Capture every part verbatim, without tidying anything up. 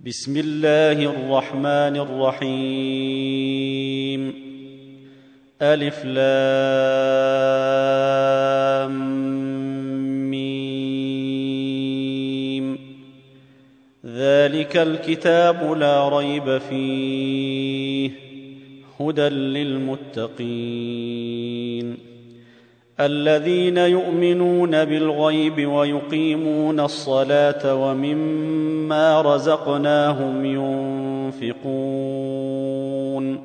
بسم الله الرحمن الرحيم. ألف لام ميم. ذلك الكتاب لا ريب فيه هدى للمتقين الذين يؤمنون بالغيب ويقيمون الصلاة ومما رزقناهم ينفقون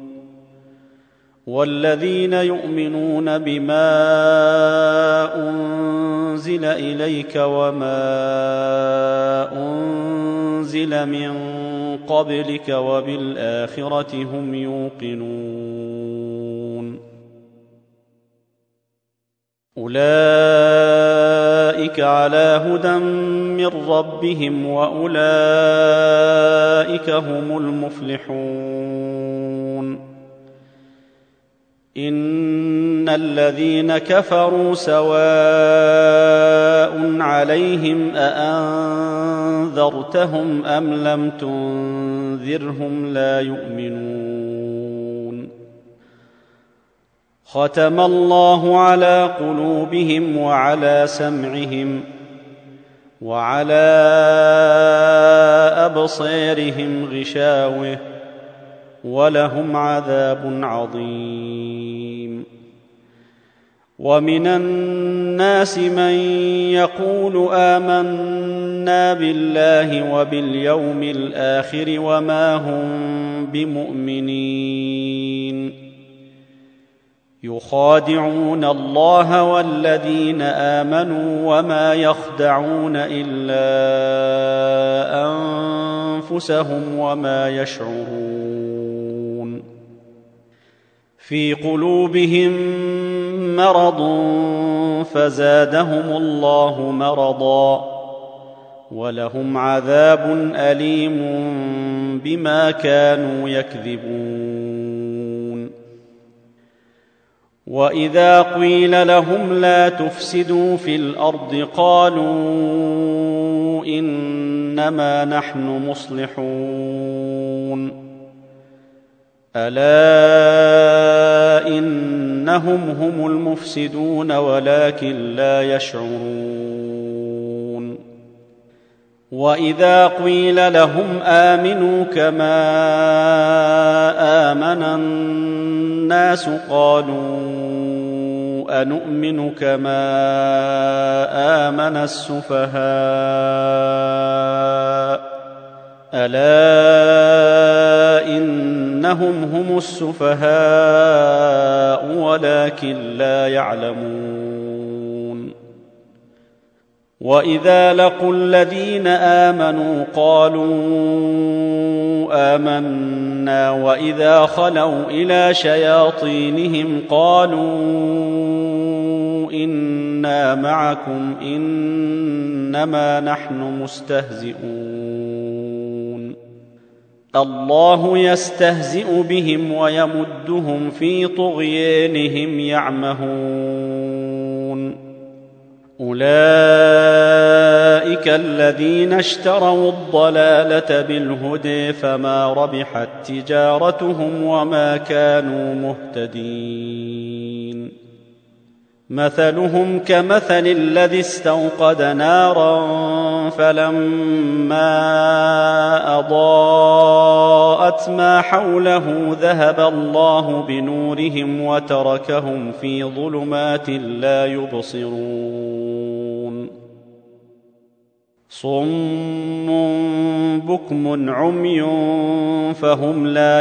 والذين يؤمنون بما أنزل إليك وما أنزل من قبلك وبالآخرة هم يوقنون. أولئك على هدى من ربهم وأولئك هم المفلحون. إن الذين كفروا سواء عليهم أأنذرتهم أم لم تنذرهم لا يؤمنون. ختم الله على قلوبهم وعلى سمعهم وعلى أبصارهم غشاوة ولهم عذاب عظيم. ومن الناس من يقول آمنا بالله وباليوم الآخر وما هم بمؤمنين يخادعون الله والذين آمنوا وما يخدعون إلا أنفسهم وما يشعرون. في قلوبهم مرض فزادهم الله مرضا ولهم عذاب أليم بما كانوا يكذبون. وإذا قيل لهم لا تفسدوا في الأرض قالوا إنما نحن مصلحون. ألا إنهم هم المفسدون ولكن لا يشعرون. وإذا قيل لهم آمنوا كما آمن الناس قالوا أنؤمن كما آمن السفهاء. ألا إنهم هم السفهاء ولكن لا يعلمون. وإذا لقوا الذين آمنوا قالوا آمنا وإذا خلوا إلى شياطينهم قالوا إنا معكم إنما نحن مستهزئون. الله يستهزئ بهم ويمدهم في طغيانهم يعمهون. أولئك الذين اشتروا الضلالة بالهدى فما ربحت تجارتهم وما كانوا مهتدين. مثلهم كمثل الذي استوقد نارا فلما أضاءت ما حوله ذهب الله بنورهم وتركهم في ظلمات لا يبصرون. صم بكم عمي فهم لا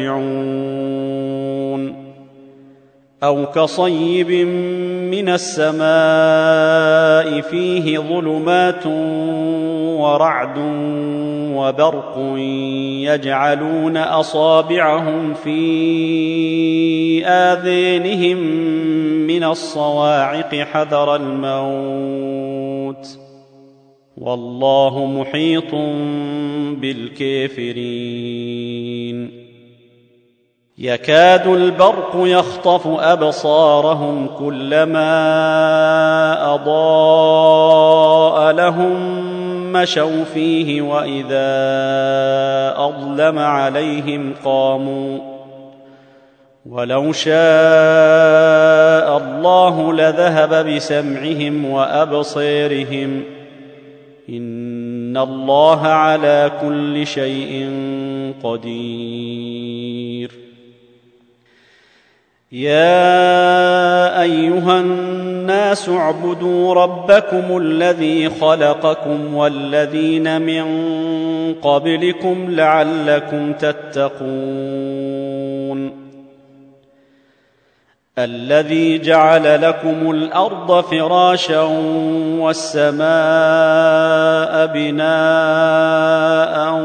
يرجعون. أو كصيب من السماء فيه ظلمات ورعد وبرق يجعلون أصابعهم في آذانهم من الصواعق حذر الموت والله محيط بالكافرين. يكاد البرق يخطف أبصارهم كلما أضاء لهم مشوا فيه وإذا تظلم عليهم قاموا ولو شاء الله لذهب بسمعهم وأبصيرهم إن الله على كل شيء قدير. يا أيها الناس اعبدوا ربكم الذي خلقكم والذين من قبلكم لعلكم تتقون الذي جعل لكم الأرض فراشا والسماء بناء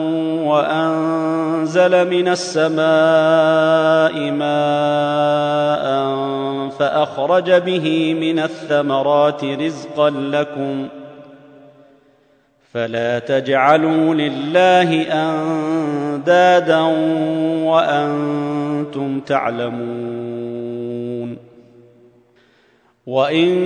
وأنزل من السماء ماء فأخرج به من الثمرات رزقا لكم فلا تجعلوا لله أندادا وأنتم تعلمون. وإن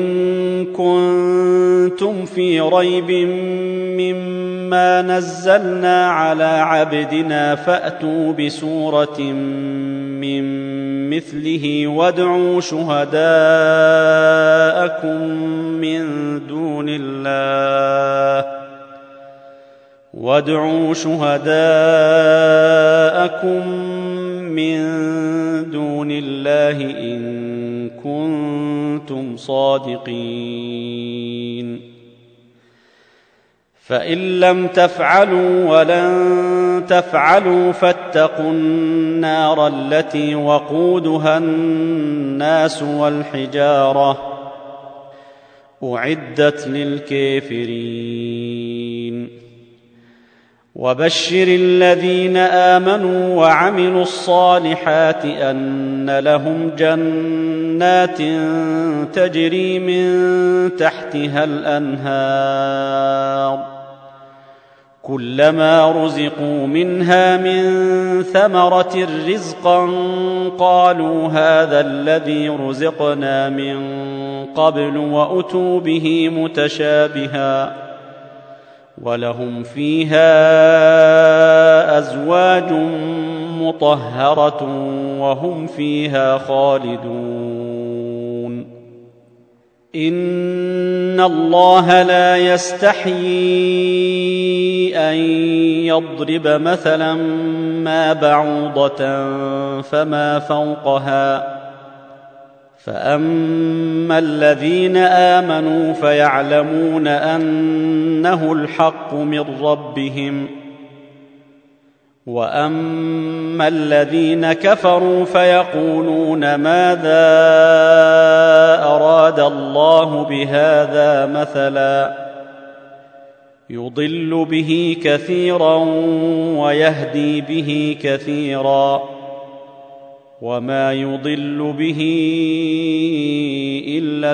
كنتم في ريب مما نزلنا على عبدنا فأتوا بسورة من مثله وادعوا شهداءكم من دون الله وادعوا شهداءكم من دون الله إن كنتم صادقين. فإن لم تفعلوا ولن تفعلوا فاتقوا النار التي وقودها الناس والحجارة أعدت للكافرين. وبشر الذين آمنوا وعملوا الصالحات أن لهم جنات تجري من تحتها الأنهار كلما رزقوا منها من ثمرة رزقا قالوا هذا الذي رزقنا من قبل وأتوا به متشابها ولهم فيها أزواج مطهرة وهم فيها خالدون. إن الله لا يستحيي أن يضرب مثلا ما بعوضة فما فوقها فأما الذين آمنوا فيعلمون أنه الحق من ربهم وأما الذين كفروا فيقولون ماذا أراد الله بهذا مثلا يضل به كثيرا ويهدي به كثيرا وما يضل به إلا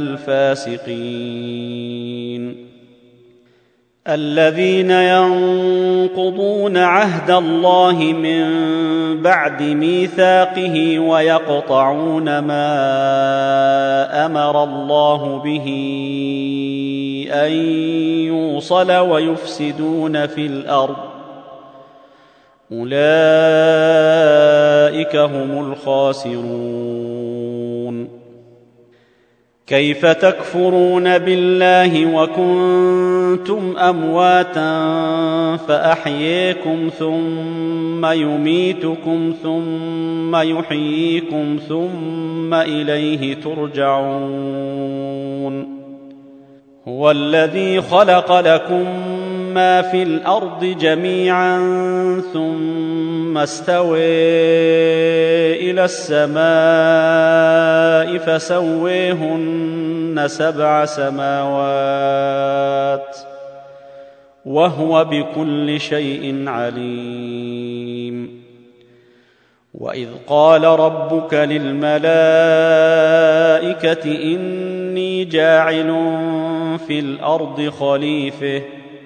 الفاسقين. الذين ينقضون عهد الله من بعد ميثاقه ويقطعون ما أمر الله به أن يوصل ويفسدون في الأرض أولئك هم الخاسرون. كيف تكفرون بالله وكنتم أمواتا فأحييكم ثم يميتكم ثم يحييكم ثم إليه ترجعون. هو الذي خلق لكم ما في الأرض جميعا ثم استوى إلى السماء فسويهن سبع سماوات وهو بكل شيء عليم. وإذ قال ربك للملائكة إني جاعل في الأرض خليفة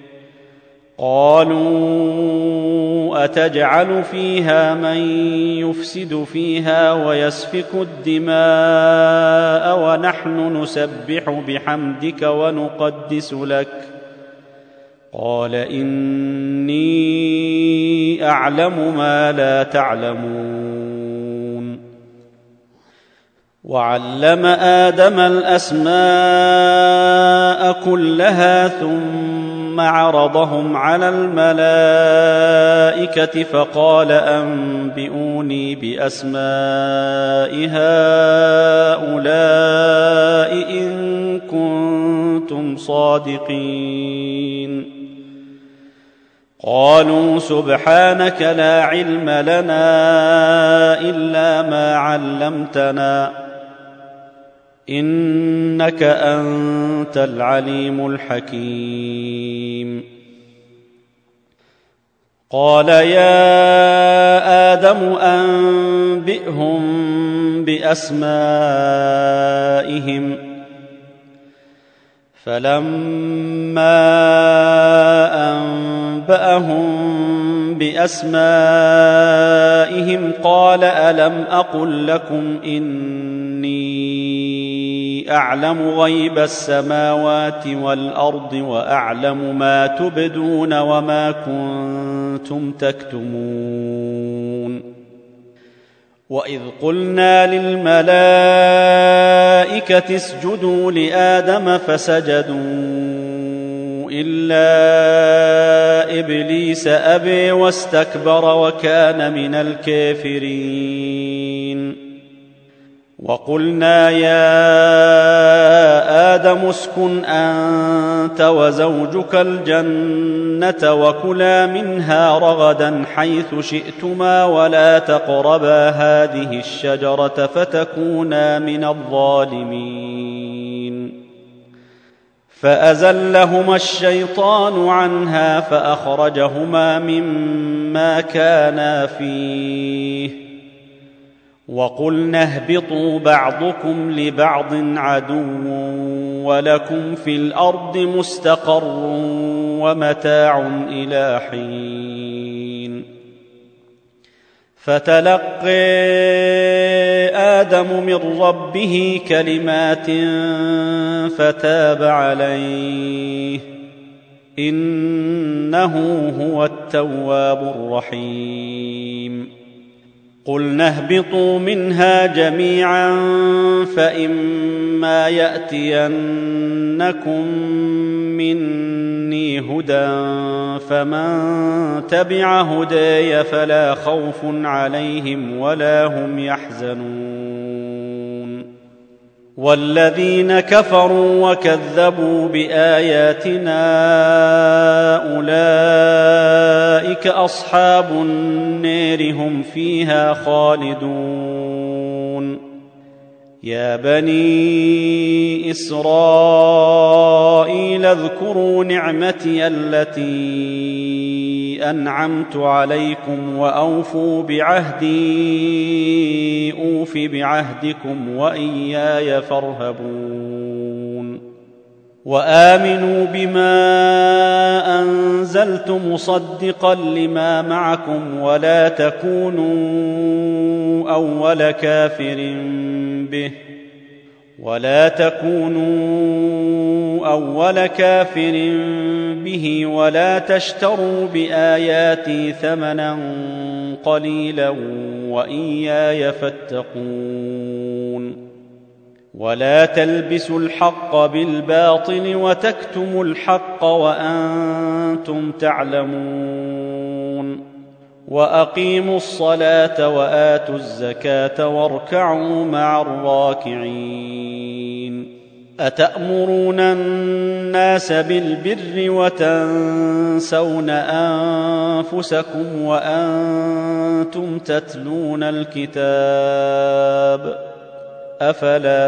قالوا أتجعل فيها من يفسد فيها ويسفك الدماء ونحن نسبح بحمدك ونقدس لك قال إني أعلم ما لا تعلمون. وعلم آدم الأسماء كلها ثم عرضهم على الملائكة فقال أنبئوني بأسماء هؤلاء إن كنتم صادقين. قالوا سبحانك لا علم لنا إلا ما علمتنا إنك أنت العليم الحكيم. قال يا آدم أنبئهم بأسمائهم فلما أنبأهم بأسمائهم قال ألم أقل لكم إني أعلم غيب السماوات والأرض وأعلم ما تبدون وما كنتم تكتمون. وإذ قلنا للملائكة اسجدوا لآدم فسجدوا إلا إبليس أبي واستكبر وكان من الكافرين. وقلنا يا آدم اسكن أنت وزوجك الجنة وكلا منها رغدا حيث شئتما ولا تقربا هذه الشجرة فتكونا من الظالمين. فأزلهما الشيطان عنها فأخرجهما مما كانا فيه وقلنا اهبطوا بعضكم لبعض عدو ولكم في الأرض مستقر ومتاع إلى حين. فتلقى آدم من ربه كلمات فتاب عليه إنه هو التواب الرحيم. قلنا اهبطوا منها جميعا فإما يأتينكم مني هدى فمن تبع هداي فلا خوف عليهم ولا هم يحزنون. والذين كفروا وكذبوا بآياتنا أولئك أصحاب النار هم فيها خالدون. يا بني إسرائيل اذكروا نعمتي التي أنعمت عليكم وأوفوا بعهدي أوف بعهدكم وإياي فارهبون. وآمنوا بما أنزلت مصدقا لما معكم ولا تكونوا أول كافر به ولا تكونوا أول كافر به ولا تشتروا بآياتي ثمنا قليلا وإياي فاتقون. ولا تلبسوا الحق بالباطل وتكتموا الحق وأنتم تعلمون. وأقيموا الصلاة وآتوا الزكاة واركعوا مع الراكعين. أتأمرون الناس بالبر وتنسون أنفسكم وأنتم تتلون الكتاب أفلا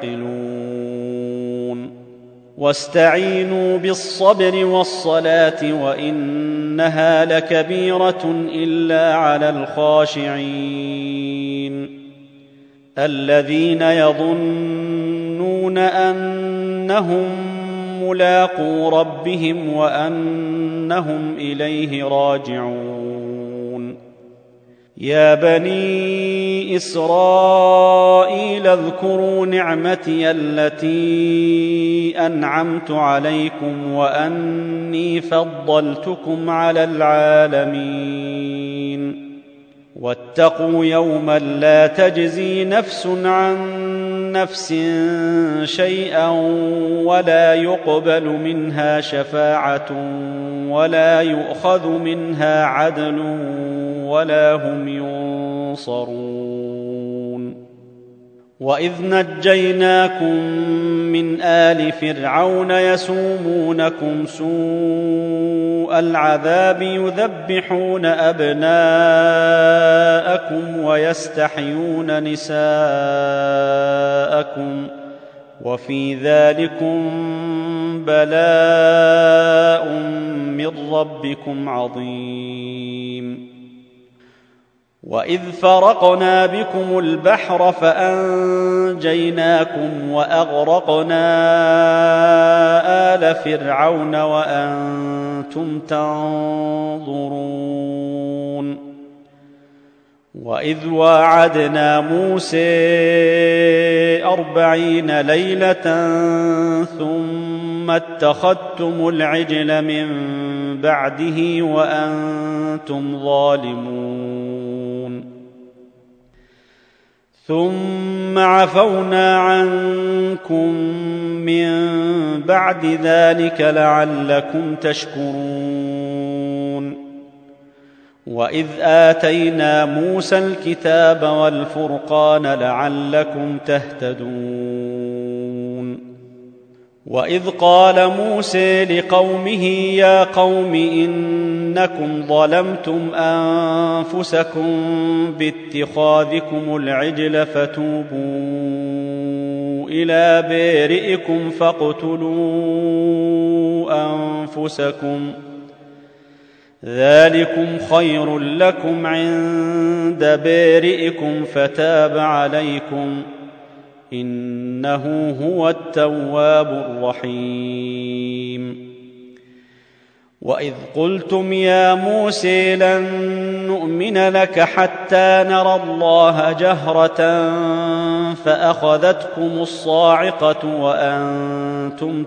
تعقلون. واستعينوا بالصبر والصلاة وإنها لكبيرة إلا على الخاشعين الذين يظنون أنهم ملاقو ربهم وأنهم إليه راجعون. يا بني إسرائيل اذكروا نعمتي التي أنعمت عليكم وأني فضلتكم على العالمين. واتقوا يوما لا تجزي نفس عن نفس شيئا ولا يقبل منها شفاعة ولا يؤخذ منها عدل ولا هم ينصرون. وإذ نجيناكم من آل فرعون يسومونكم سوء العذاب يذبحون أبناءكم ويستحيون نساءكم وفي ذلكم بلاء من ربكم عظيم. وإذ فرقنا بكم البحر فأنجيناكم وأغرقنا آل فرعون وأنتم تنظرون. وإذ واعدنا موسى أربعين ليلة ثم اتخذتم العجل من بعده وأنتم ظالمون. ثم عفونا عنكم من بعد ذلك لعلكم تشكرون. وإذ آتينا موسى الكتاب والفرقان لعلكم تهتدون. وإذ قال موسى لقومه يا قوم إنكم ظلمتم أنفسكم باتخاذكم العجل فتوبوا إلى بارئكم فاقتلوا أنفسكم ذلكم خير لكم عند بارئكم فتاب عليكم إنه هو التواب الرحيم. وإذ قلتم يا موسى لن نؤمن لك حتى نرى الله جهرة فأخذتكم الصاعقة وأنتم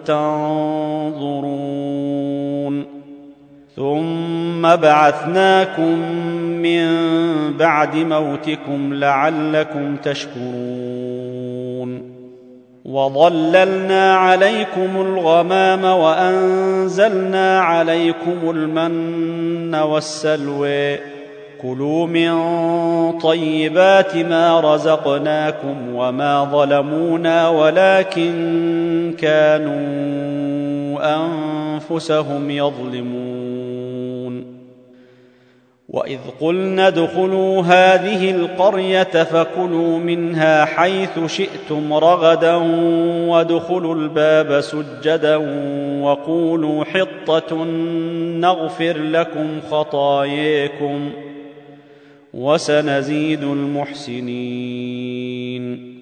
تنظرون. ثم بعثناكم من بعد موتكم لعلكم تشكرون. وظللنا عليكم الغمام وأنزلنا عليكم المن والسلوى كلوا من طيبات ما رزقناكم وما ظلمونا ولكن كانوا أنفسهم يظلمون. وإذ قلنا ادخلوا هذه القرية فكلوا منها حيث شئتم رغدا وادخلوا الباب سجدا وقولوا حطة نغفر لكم خطاياكم وسنزيد المحسنين.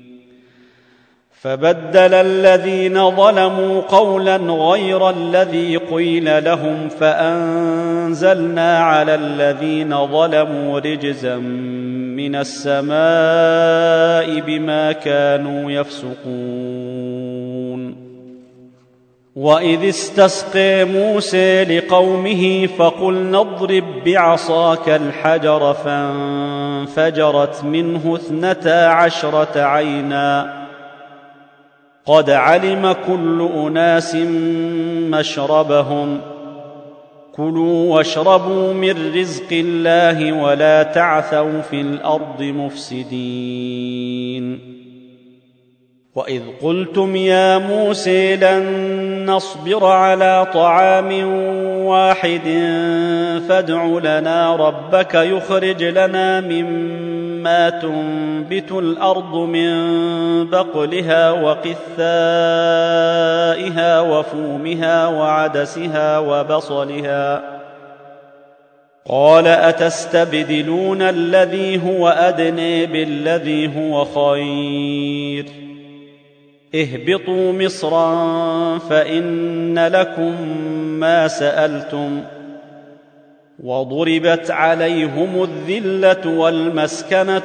فبدل الذين ظلموا قولا غير الذي قيل لهم فأنزلنا على الذين ظلموا رجزا من السماء بما كانوا يفسقون. وإذ استسقى موسى لقومه فقلنا اضرب بعصاك الحجر فانفجرت منه اثنتا عشرة عينا قد علم كل أناس مشربهم كلوا واشربوا من رزق الله ولا تعثوا في الأرض مفسدين. وإذ قلتم يا موسى لن نصبر على طعام واحد فادع لنا ربك يخرج لنا مما تنبت الأرض من بقلها وقثائها وفومها وعدسها وبصلها قال أتستبدلون الذي هو أدنى بالذي هو خير اهبطوا مصرا فإن لكم ما سألتم وضربت عليهم الذلة والمسكنة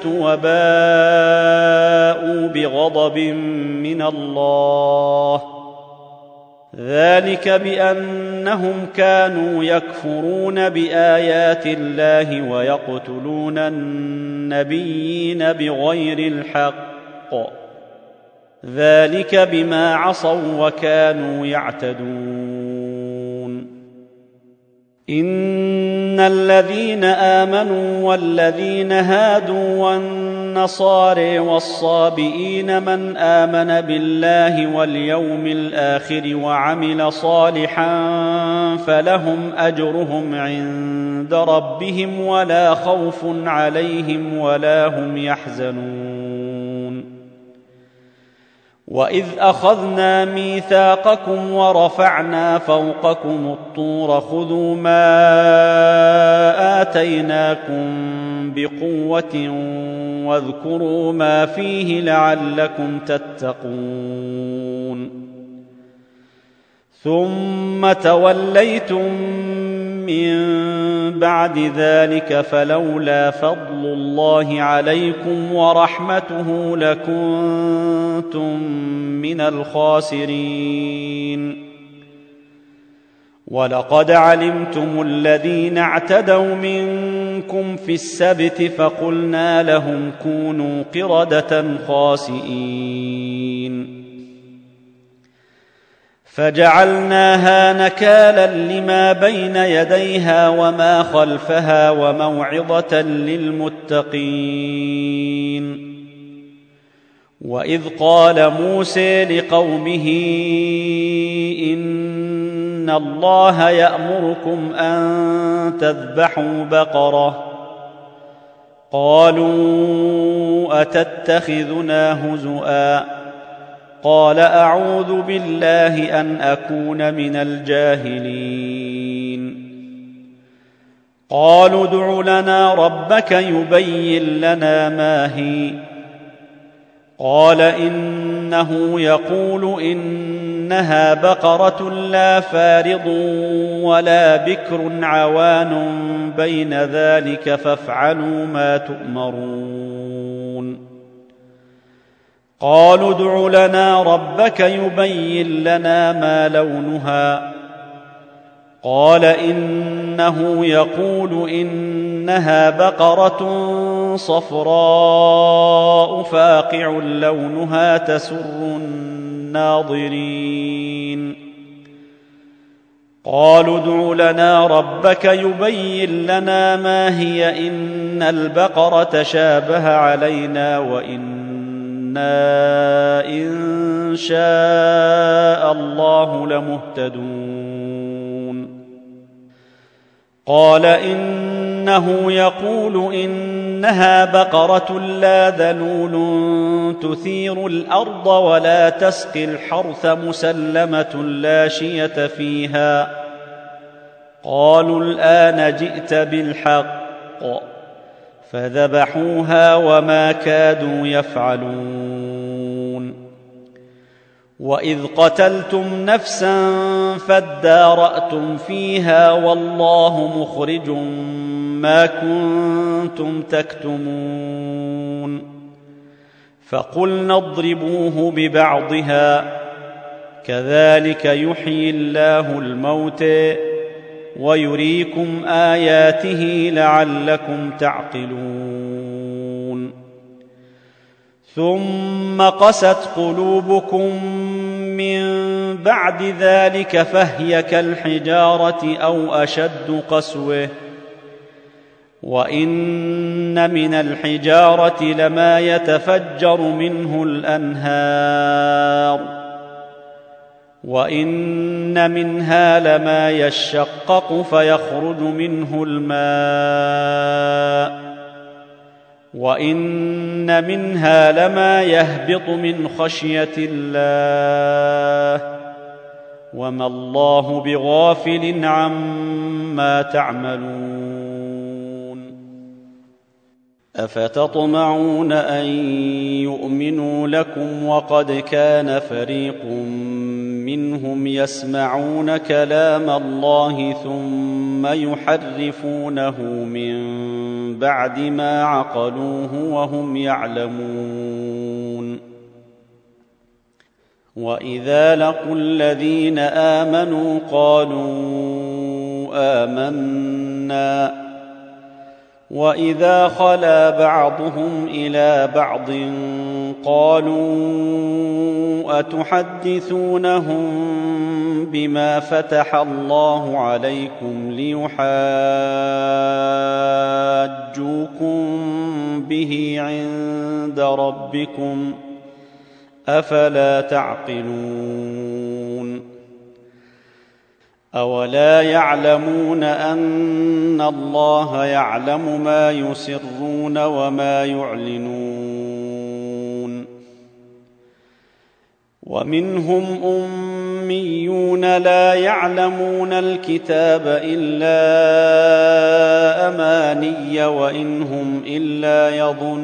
وباءوا بغضب من الله ذلك بأنهم كانوا يكفرون بآيات الله ويقتلون النبيين بغير الحق، ذلك بما عصوا وكانوا يعتدون. إن الذين آمنوا والذين هادوا والنصارى والصابئين من آمن بالله واليوم الآخر وعمل صالحا فلهم أجرهم عند ربهم ولا خوف عليهم ولا هم يحزنون. وإذ أخذنا ميثاقكم ورفعنا فوقكم الطور خذوا ما آتيناكم بقوة واذكروا ما فيه لعلكم تتقون. ثم توليتم من بعد ذلك فلولا فضل الله عليكم ورحمته لكنتم من الخاسرين. ولقد علمتم الذين اعتدوا منكم في السبت فقلنا لهم كونوا قردة خاسئين فجعلناها نكالا لما بين يديها وما خلفها وموعظة للمتقين. وإذ قال موسى لقومه إن الله يأمركم أن تذبحوا بقرة قالوا أتتخذنا هزؤا قال أعوذ بالله أن أكون من الجاهلين. قالوا ادع لنا ربك يبين لنا ما هي قال إنه يقول إنها بقرة لا فارض ولا بكر عوان بين ذلك فافعلوا ما تؤمرون. قالوا ادع لنا ربك يبين لنا ما لونها قال إنه يقول إنها بقرة صفراء فاقع لونها تسر الناظرين. قالوا ادع لنا ربك يبين لنا ما هي إن البقرة شابه علينا وإنا إن شاء الله لمهتدون. قال إنه يقول إنها بقرة لا ذلول تثير الأرض ولا تسقي الحرث مسلمة لا شية فيها. قالوا الآن جئت بالحق فذبحوها وما كادوا يفعلون. وإذ قتلتم نفسا فادارأتم فيها والله مخرج ما كنتم تكتمون. فقلنا اضربوه ببعضها كذلك يحيي الله الموتى ويريكم آياته لعلكم تعقلون. ثم قست قلوبكم من بعد ذلك فهي كالحجارة أو أشد قسوة. وإن من الحجارة لما يتفجر منه الأنهار وإن منها لما يشقق فيخرج منه الماء وإن منها لما يهبط من خشية الله وما الله بغافل عما تعملون. أفتطمعون أن يؤمنوا لكم وقد كان فريق منهم يسمعون كلام الله ثم يحرفونه من بعد ما عقلوه وهم يعلمون. وإذا لقوا الذين آمنوا قالوا آمنا وإذا خلا بعضهم إلى بعض قالوا أتحدثونهم بما فتح الله عليكم ليحاجوكم به عند ربكم أفلا تعقلون أولا يعلمون أن الله يعلم ما يسرون وما يعلنون ومنهم أميون لا يعلمون الكتاب إلا أماني وإن هم إلا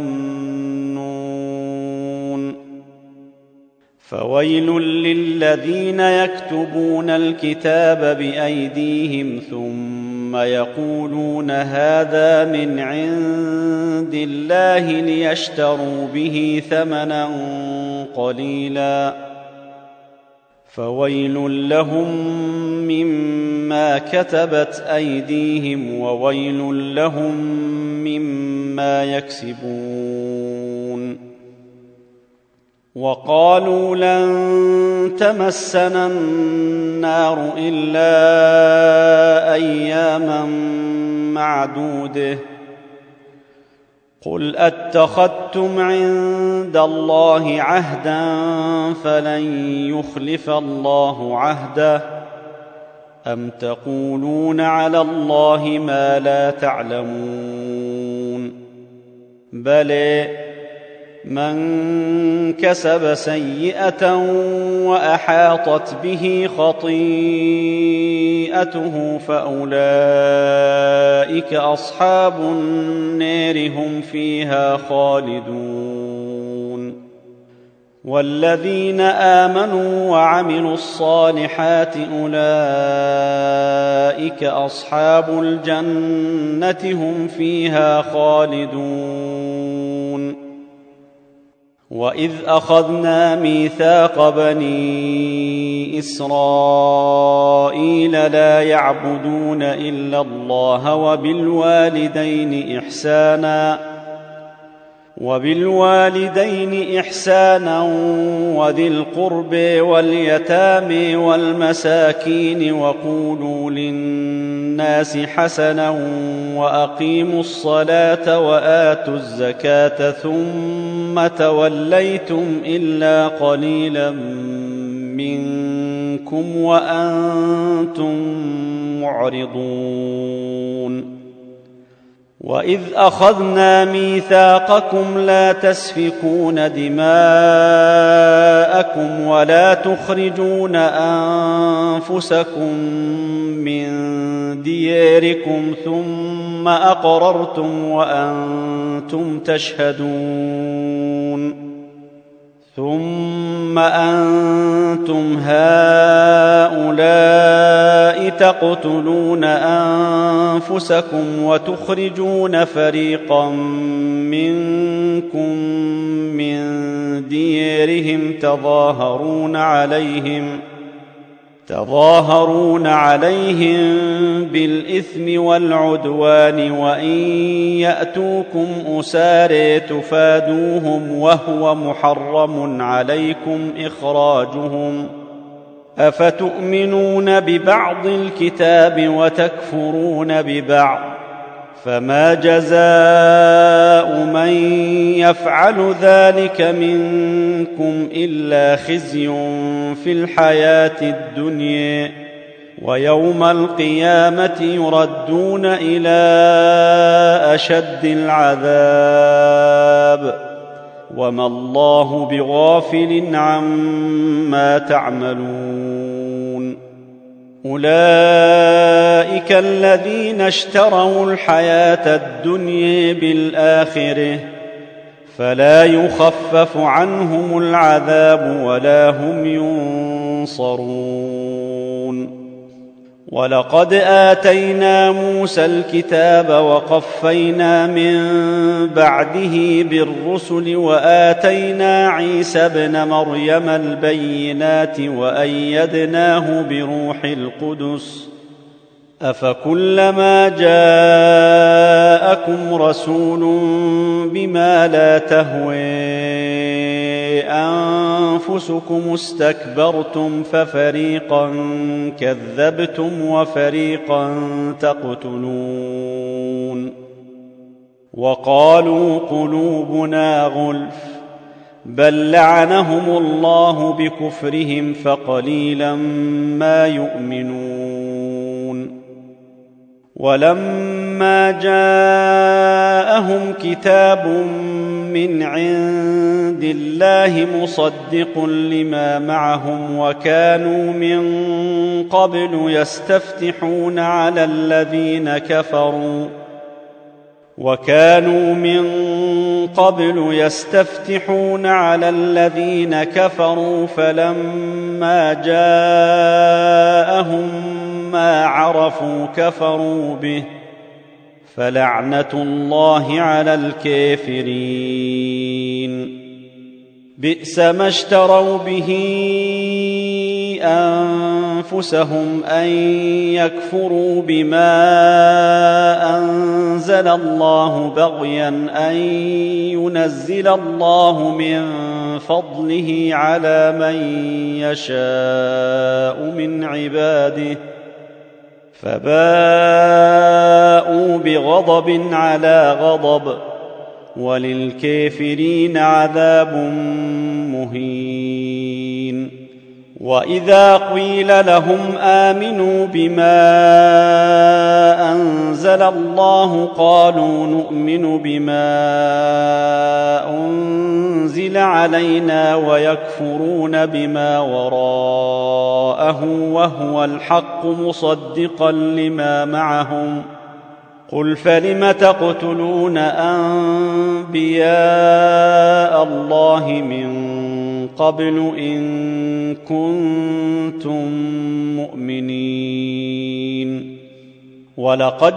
يظنون فويل للذين يكتبون الكتاب بأيديهم ثم يقولون هذا من عند الله ليشتروا به ثمنا قليلا فويل لهم مما كتبت أيديهم وويل لهم مما يكسبون وقالوا لن تمسنا النار إلا أياما معدودة قل أتخذتم عند الله عهدا فلن يخلف الله عهده أم تقولون على الله ما لا تعلمون بلى من كسب سيئة وأحاطت به خطيئته فأولئك أصحاب النار هم فيها خالدون والذين آمنوا وعملوا الصالحات أولئك أصحاب الجنة هم فيها خالدون وإذ أخذنا ميثاق بني إسرائيل لا يعبدون إلا الله وبالوالدين إحسانا وبالوالدين إحسانا وذي القرب واليتامى والمساكين وقولوا للناس حسنا وأقيموا الصلاة وآتوا الزكاة ثم توليتم إلا قليلا منكم وأنتم معرضون وإذ أخذنا ميثاقكم لا تسفكون دماءكم ولا تخرجون أنفسكم من دياركم ثم أقررتم وأنتم تشهدون ثم أنتم هؤلاء تقتلون أنفسكم وتخرجون فريقا منكم من ديارهم تظاهرون عليهم تظاهرون عليهم بالإثم والعدوان وإن يأتوكم أسارى تفادوهم وهو محرم عليكم إخراجهم أفتؤمنون ببعض الكتاب وتكفرون ببعض فما جزاء من يفعل ذلك منكم إلا خزي في الحياة الدنيا ويوم القيامة يردون إلى أشد العذاب وما الله بغافل عما تعملون أولئك الذين اشتروا الحياة الدنيا بالآخرة فلا يخفف عنهم العذاب ولا هم ينصرون ولقد آتينا موسى الكتاب وقفينا من بعده بالرسل وآتينا عيسى ابن مريم البينات وأيدناه بروح القدس أفكلما جاءكم رسول بما لا تهوي أنفسكم استكبرتم ففريقا كذبتم وفريقا تقتلون وقالوا قلوبنا غلف بل لعنهم الله بكفرهم فقليلا ما يؤمنون ولما جاءهم كتاب من عند الله مصدق لما معهم وكانوا من قبل يستفتحون على الذين كفروا وكانوا من قبل يستفتحون على الذين كفروا فلما جاءهم ما عرفوا كفروا به فلعنة الله على الكافرين بئس ما اشتروا به أنفسهم أن يكفروا بما أنزل الله بغيا أن ينزل الله من فضله على من يشاء من عباده فباءوا بغضب على غضب وللكافرين عذاب مهين وإذا قيل لهم آمنوا بما أنزل الله قالوا نؤمن بما أنزل علينا ويكفرون بما وراءه وهو الحق مصدقا لما معهم قل فلم تقتلون أنبياء الله من قبل إن كنتم مؤمنين ولقد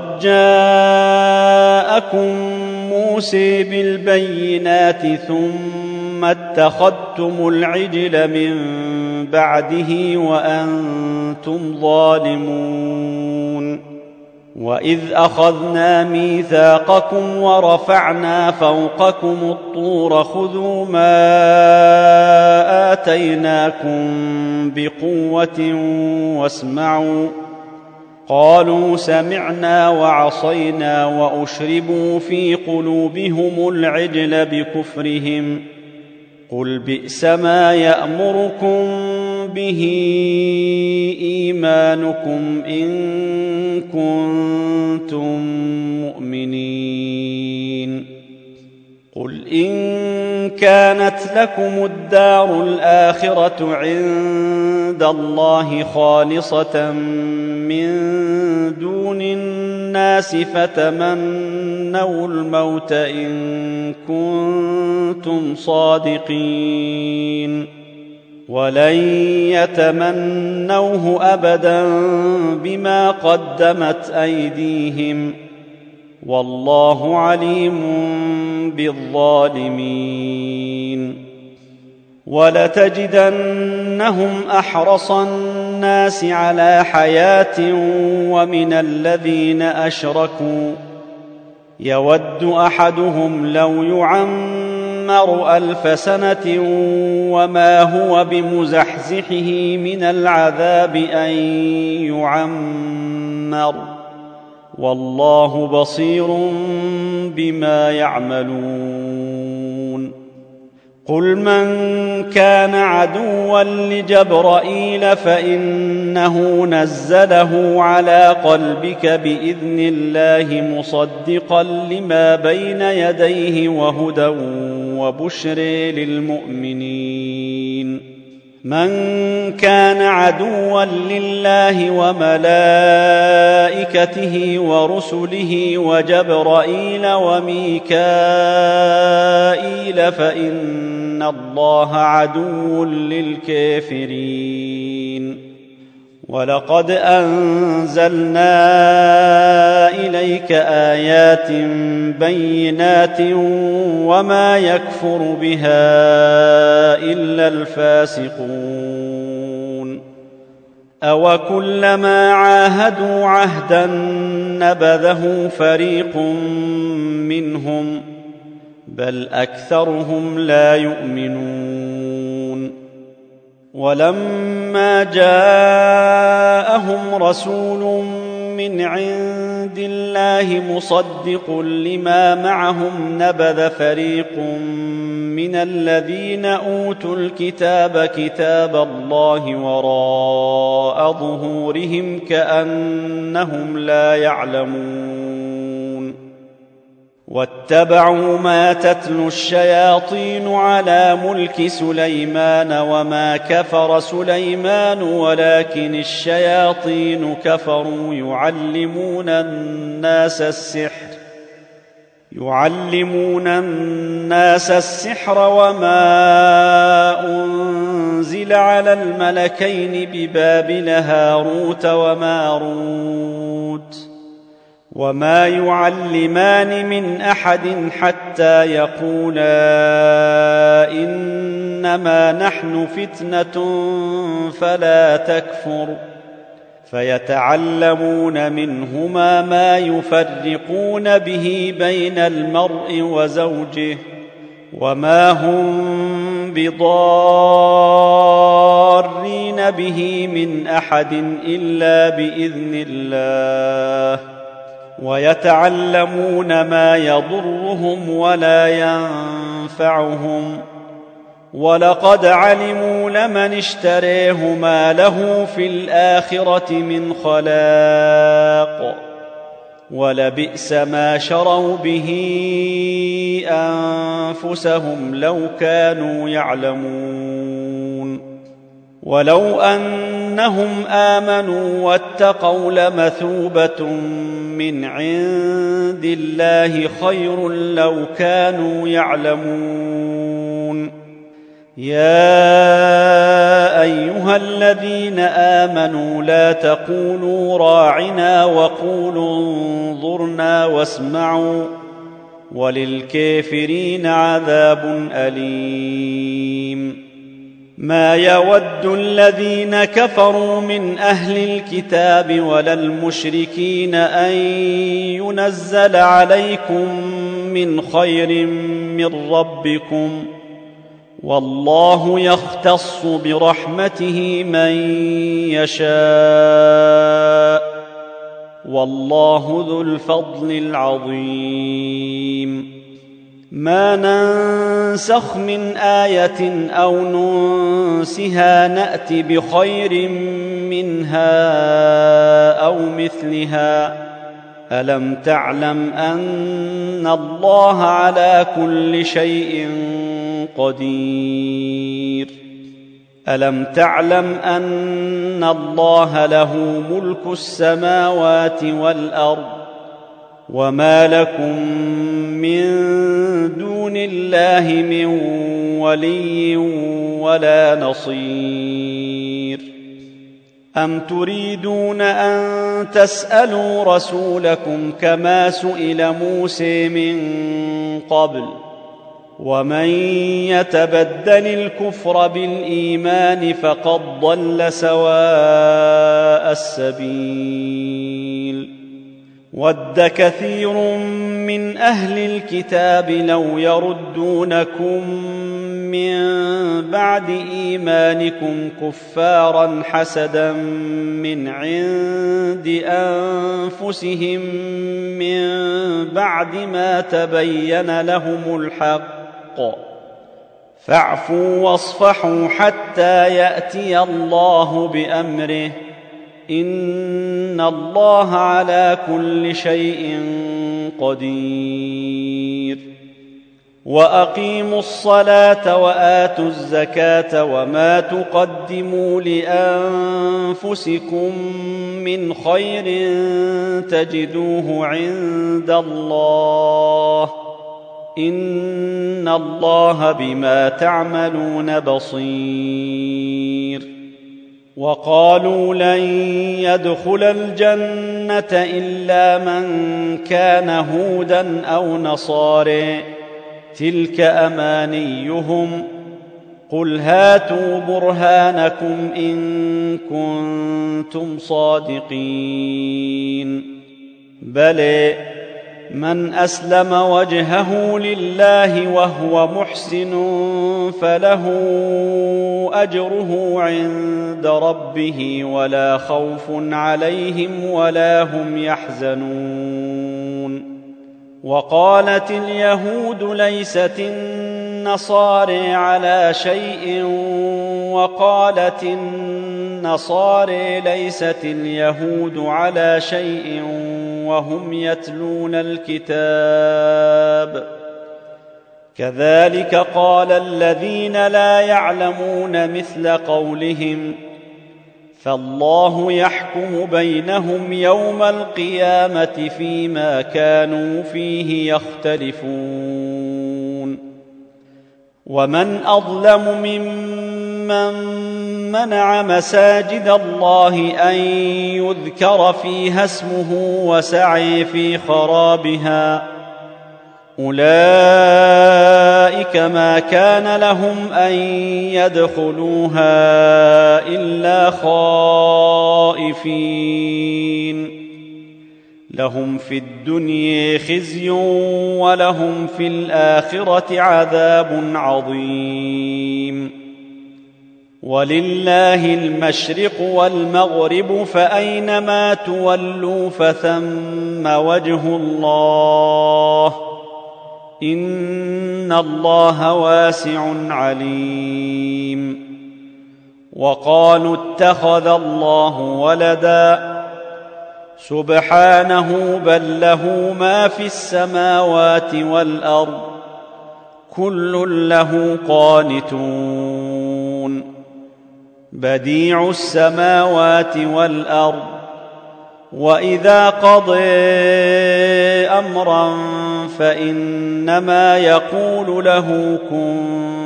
جاءكم موسى بالبينات ثم اتخذتم العجل من بعده وأنتم ظالمون وإذ أخذنا ميثاقكم ورفعنا فوقكم الطور خذوا ما آتيناكم بقوة واسمعوا قالوا سمعنا وعصينا وأشربوا في قلوبهم العجل بكفرهم قل بئس ما يأمركم به إيمانكم إن كنتم مؤمنين قل إن كانت لكم الدار الآخرة عند الله خالصة من دون الناس فتمنوا الموت إن كنتم صادقين ولن يتمنوه أبدا بما قدمت أيديهم والله عليم بالظالمين ولتجدنهم أحرص الناس على حياة ومن الذين أشركوا يود أحدهم لو يعمر ألف سنة وما هو بمزحزحه من العذاب أن يعمر والله بصير بما يعملون قل من كان عدوا لجبرائيل فإنه نزله على قلبك بإذن الله مصدقا لما بين يديه وهدى وبشر للمؤمنين من كان عدوا لله وملائكته ورسله وجبرائيل وميكائيل فإن الله عدو للكافرين ولقد أنزلنا إليك آيات بينات وما يكفر بها إلا الفاسقون أو كلما عاهدوا عهدا نبذه فريق منهم بل أكثرهم لا يؤمنون ولما جاءهم رسول من عند الله مصدق لما معهم نبذ فريق من الذين أوتوا الكتاب كتاب الله وراء ظهورهم كأنهم لا يعلمون واتبعوا ما تتلو الشياطين على ملك سليمان وما كفر سليمان ولكن الشياطين كفروا يعلمون الناس السحر يعلمون الناس السحر وما أنزل على الملكين ببابل هاروت وماروت وما يعلمان من أحد حتى يقولا إنما نحن فتنة فلا تكفر فيتعلمون منهما ما يفرقون به بين المرء وزوجه وما هم بضارين به من أحد إلا بإذن الله ويتعلمون ما يضرهم ولا ينفعهم ولقد علموا لمن اشتريه ما له في الآخرة من خلاق ولبئس ما شروا به أنفسهم لو كانوا يعلمون ولو أنهم آمنوا واتقوا لمثوبة من عند الله خير لو كانوا يعلمون يا أيها الذين آمنوا لا تقولوا راعنا وقولوا انظرنا واسمعوا وللكافرين عذاب أليم ما يود الذين كفروا من أهل الكتاب ولا المشركين أن ينزل عليكم من خير من ربكم والله يختص برحمته من يشاء والله ذو الفضل العظيم ما ننسخ من آية أو ننسها نأت بخير منها أو مثلها ألم تعلم أن الله على كل شيء قدير ألم تعلم أن الله له ملك السماوات والأرض وما لكم من دون الله من ولي ولا نصير أم تريدون أن تسألوا رسولكم كما سئل موسى من قبل ومن يتبدل الكفر بالإيمان فقد ضل سواء السبيل ود كثير من أهل الكتاب لو يردونكم من بعد إيمانكم كفارا حسدا من عند أنفسهم من بعد ما تبين لهم الحق فاعفوا واصفحوا حتى يأتي الله بأمره إن الله على كل شيء قدير وأقيموا الصلاة وآتوا الزكاة وما تقدموا لأنفسكم من خير تجدوه عند الله إن الله بما تعملون بصير وقالوا لن يدخل الجنة إلا من كان هودا أو نصارى تلك أمانيهم قل هاتوا برهانكم إن كنتم صادقين بلى من أسلم وجهه لله وهو محسن فله أجره عند ربه ولا خوف عليهم ولا هم يحزنون. وقالت اليهود ليست النصارى على شيء وقالت النصارى ليست اليهود على شيء وهم يتلون الكتاب كذلك قال الذين لا يعلمون مثل قولهم فالله يحكم بينهم يوم القيامة فيما كانوا فيه يختلفون. ومن أظلم ممن منع مساجد الله أن يذكر فيها اسمه وسعي في خرابها أولئك ما كان لهم أن يدخلوها إلا خائفين لهم في الدنيا خزي ولهم في الآخرة عذاب عظيم. ولله المشرق والمغرب فأينما تولوا فثم وجه الله إن الله واسع عليم. وقالوا اتخذ الله ولدا سبحانه بل له ما في السماوات والأرض كل له قانتون بديع السماوات والأرض وإذا قضى أمرا فإنما يقول له كن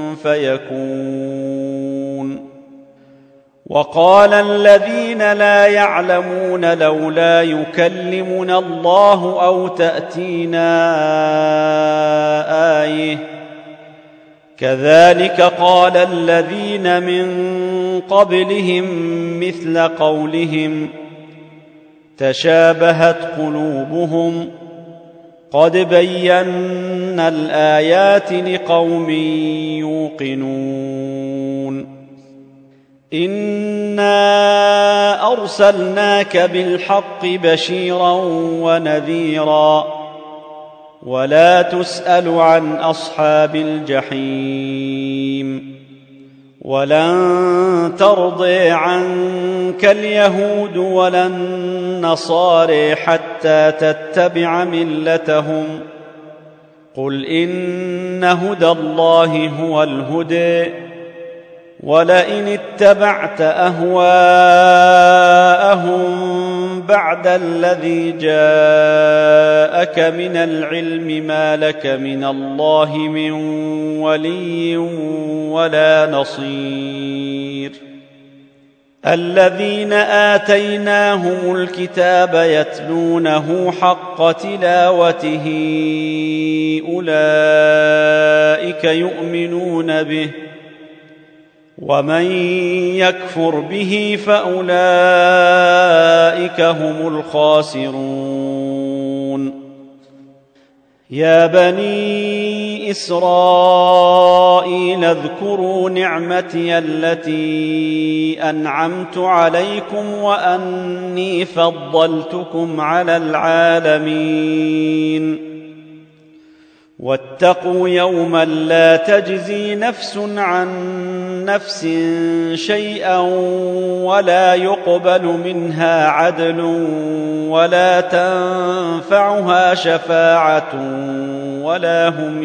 فيكون. وقال الذين لا يعلمون لولا يكلمنا الله أو تأتينا آية كذلك قال الذين من قبلهم مثل قولهم تشابهت قلوبهم قد بينا الآيات لقوم يوقنون. إنا أرسلناك بالحق بشيرا ونذيرا ولا تسأل عن أصحاب الجحيم. ولن ترضي عنك اليهود ولا النصارى حتى تتبع ملتهم قل إن هدى الله هو الهدى ولئن اتبعت أهواءهم بعد الذي جاءك من العلم ما لك من الله من ولي ولا نصير. الذين آتيناهم الكتاب يتلونه حق تلاوته أولئك يؤمنون به ومن يكفر به فأولئك هم الخاسرون. يا بني إسرائيل اذكروا نعمتي التي أنعمت عليكم وأني فضلتكم على العالمين. واتقوا يوما لا تجزي نفس عن نفس شيئا ولا يقبل منها عدل ولا تنفعها شفاعة ولا هم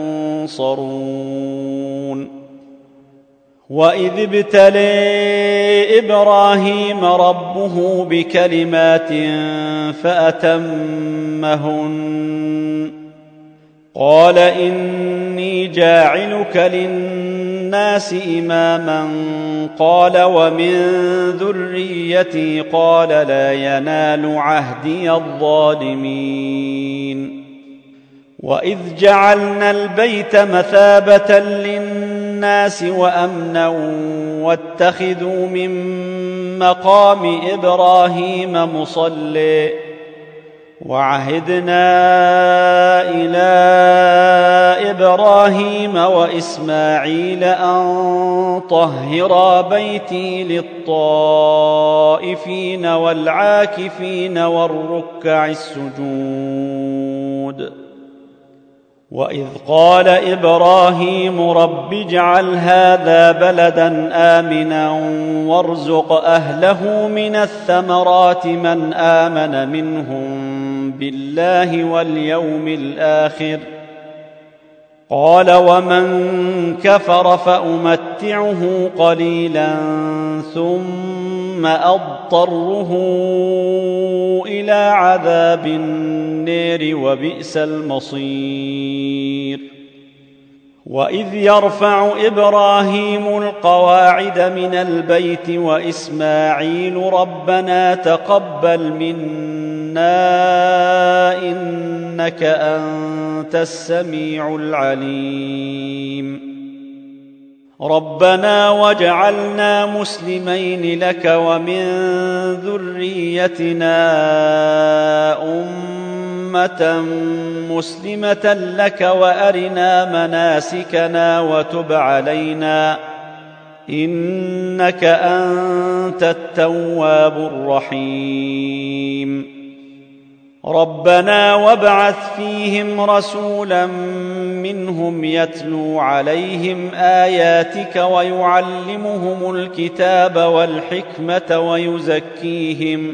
ينصرون. وإذ ابتلى إبراهيم ربه بكلمات فأتمهن قال إني جاعلك للناس إماما قال ومن ذريتي قال لا ينال عهدي الظالمين وإذ جعلنا البيت مثابة للناس وأمنا واتخذوا من مقام إبراهيم مصلى وعهدنا إلى إبراهيم وإسماعيل أن طهرا بيتي للطائفين والعاكفين والركع السجود وإذ قال إبراهيم رب اجعل هذا بلدا آمنا وارزق أهله من الثمرات من آمن منهم بالله واليوم الآخر قال ومن كفر فأمتعه قليلا ثم أضطره إلى عذاب النار وبئس المصير وإذ يرفع إبراهيم القواعد من البيت وإسماعيل ربنا تقبل منا إنك أنت السميع العليم ربنا واجعلنا مسلمين لك ومن ذريتنا أمة مسلمة لك وأرنا مناسكنا وتب علينا إنك أنت التواب الرحيم ربنا وابعث فيهم رسولا منهم يتلو عليهم آياتك ويعلمهم الكتاب والحكمة ويزكيهم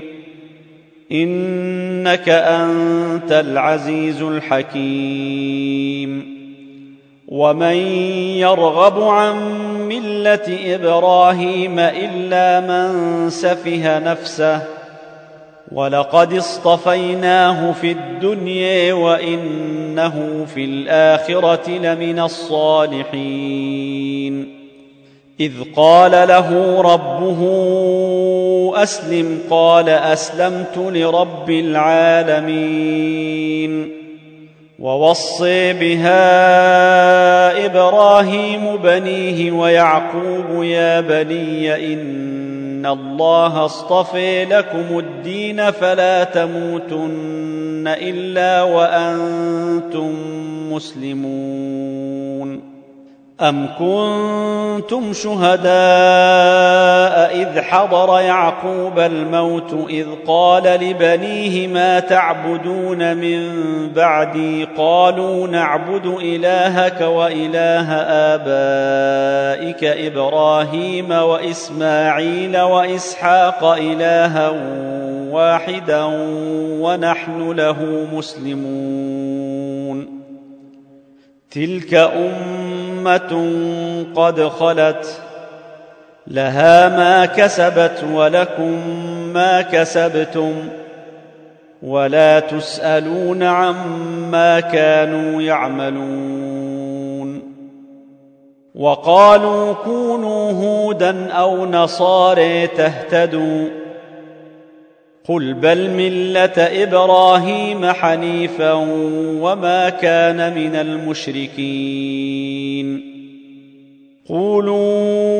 إنك أنت العزيز الحكيم ومن يرغب عن ملة إبراهيم إلا من سفه نفسه ولقد اصطفيناه في الدنيا وإنه في الآخرة لمن الصالحين إذ قال له ربه أسلم قال أسلمت لرب العالمين ووصي بها إبراهيم بنيه ويعقوب يا بني إن الله اصطفى لكم الدين فلا تموتن إلا وأنتم مسلمون أم كنتم شهداء إذ حضر يعقوب الموت إذ قال لبنيه ما تعبدون من بعدي قالوا نعبد إلهك وإله آبائك إبراهيم وإسماعيل وإسحاق إلها واحدا ونحن له مسلمون تلك أمة قد خلت لها ما كسبت ولكم ما كسبتم ولا تسألون عما كانوا يعملون وقالوا كونوا هودا أو نصارى تهتدوا قل بل ملة إبراهيم حنيفا وما كان من المشركين قولوا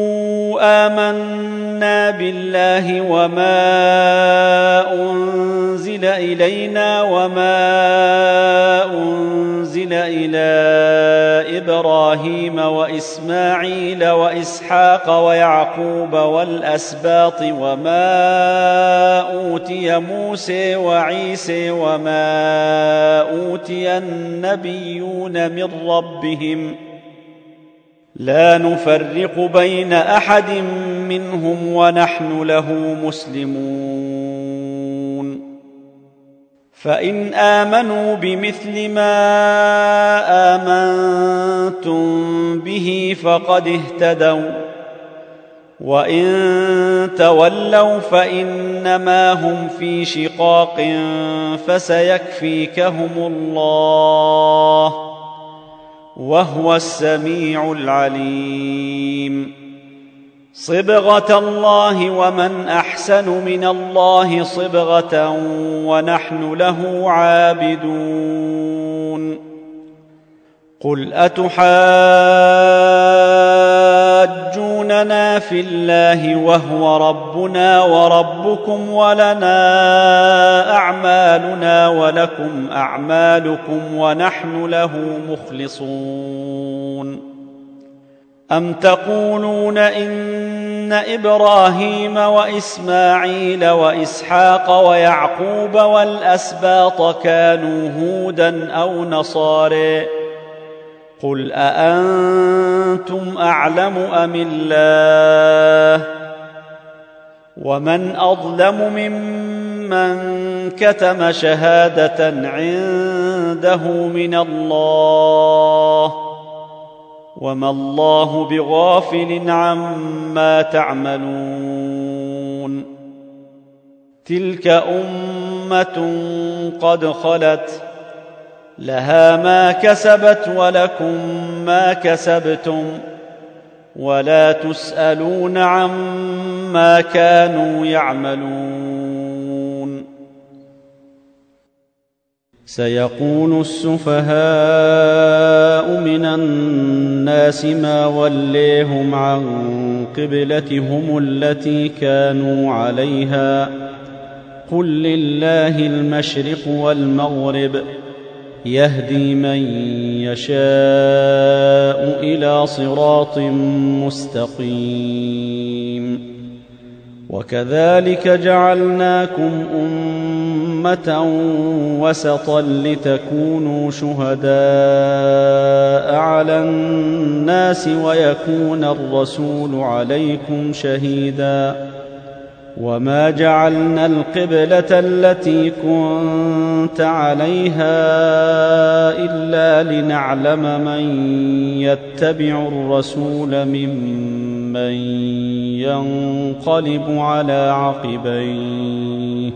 آمنا بالله وما أنزل إلينا وما أنزل إلى إبراهيم وإسماعيل وإسحاق ويعقوب والأسباط وما أوتي موسى وعيسى وما أوتي النبيون من ربهم لا نفرق بين أحد منهم ونحن له مسلمون فإن آمنوا بمثل ما آمنتم به فقد اهتدوا وإن تولوا فإنما هم في شقاق فسيكفيكهم الله وهو السميع العليم. صبغة الله ومن أحسن من الله صبغة ونحن له عابدون. قل أتحاجوننا في الله وهو ربنا وربكم ولنا أعمالنا ولكم أعمالكم ونحن له مخلصون. أم تقولون إن إبراهيم وإسماعيل وإسحاق ويعقوب والأسباط كانوا هودا أو نصارى؟ قل أأنتم أعلم أم الله؟ ومن أظلم ممن كتم شهادة عنده من الله وما الله بغافل عما تعملون. تلك أمة قد خلت لها ما كسبت ولكم ما كسبتم ولا تسألون عما كانوا يعملون. سيقول السفهاء من الناس ما وليهم عن قبلتهم التي كانوا عليها قل لله المشرق والمغرب يهدي من يشاء إلى صراط مستقيم. وكذلك جعلناكم أمة وسطا لتكونوا شهداء على الناس ويكون الرسول عليكم شهيدا. وما جعلنا القبلة التي كنت عليها إلا لنعلم من يتبع الرسول ممن ينقلب على عقبيه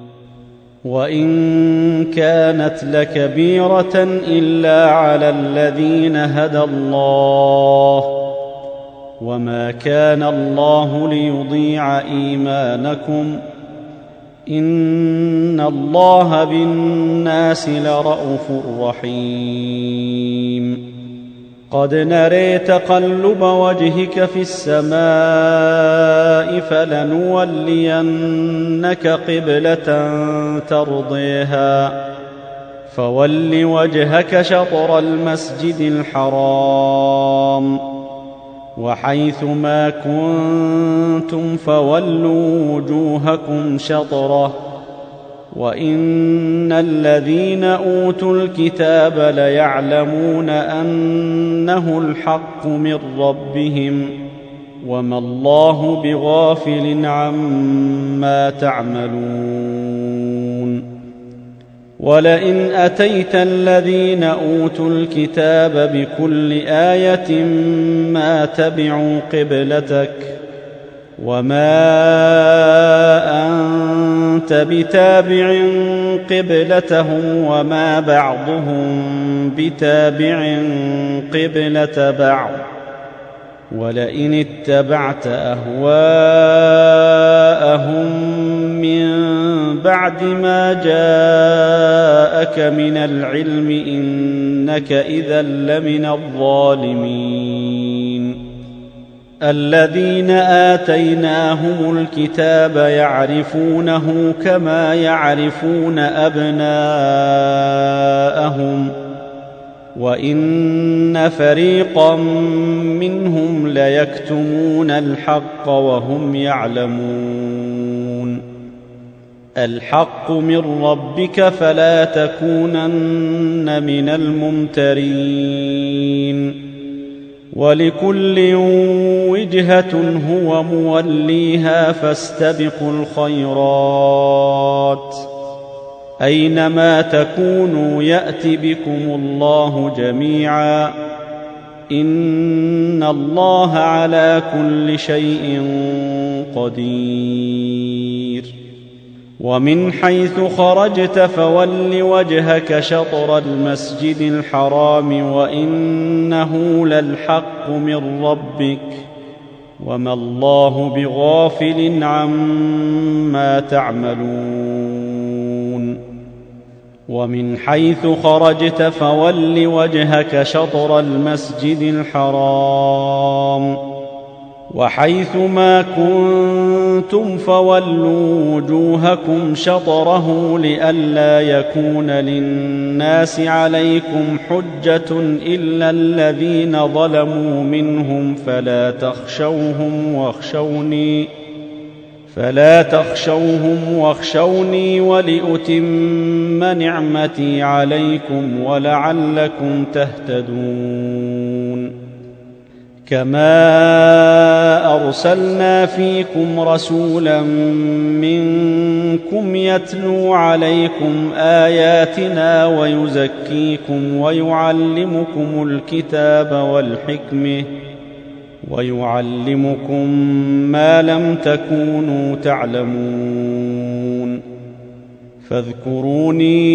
وإن كانت لكبيرة إلا على الذين هدى الله وما كان الله ليضيع إيمانكم إن الله بالناس لرءوف رحيم. قد نري تقلب وجهك في السماء فلنولينك قبلة ترضيها فول وجهك شطر المسجد الحرام وحيث ما كنتم فولوا وجوهكم شطره وإن الذين أوتوا الكتاب ليعلمون أنه الحق من ربهم وما الله بغافل عما تعملون. ولئن أتيت الذين أوتوا الكتاب بكل آية ما تبعوا قبلتك وما أنت بتابع قبلتهم وما بعضهم بتابع قبلة بعض ولئن اتبعت أهواءهم من بعد ما جاءك من العلم إنك إذا لمن الظالمين. الذين آتيناهم الكتاب يعرفونه كما يعرفون أبناءهم وإن فريقا منهم ليكتمون الحق وهم يعلمون. الحق من ربك فلا تكونن من الممترين. ولكل وجهة هو موليها فاستبقوا الخيرات أينما تكونوا يأت بكم الله جميعا إن الله على كل شيء قدير. ومن حيث خرجت فول وجهك شطر المسجد الحرام وإنه للحق من ربك وما الله بغافل عما تعملون ومن حيث خرجت فول وجهك شطر المسجد الحرام وحيث ما كنتم فولوا وجوهكم شطره لئلا يكون للناس عليكم حجة إلا الذين ظلموا منهم فلا تخشوهم واخشوني فلا تخشوهم واخشوني ولأتم نعمتي عليكم ولعلكم تهتدون كما أرسلنا فيكم رسولا منكم يتلو عليكم آياتنا ويزكيكم ويعلمكم الكتاب والحكمة ويعلمكم ما لم تكونوا تعلمون فاذكروني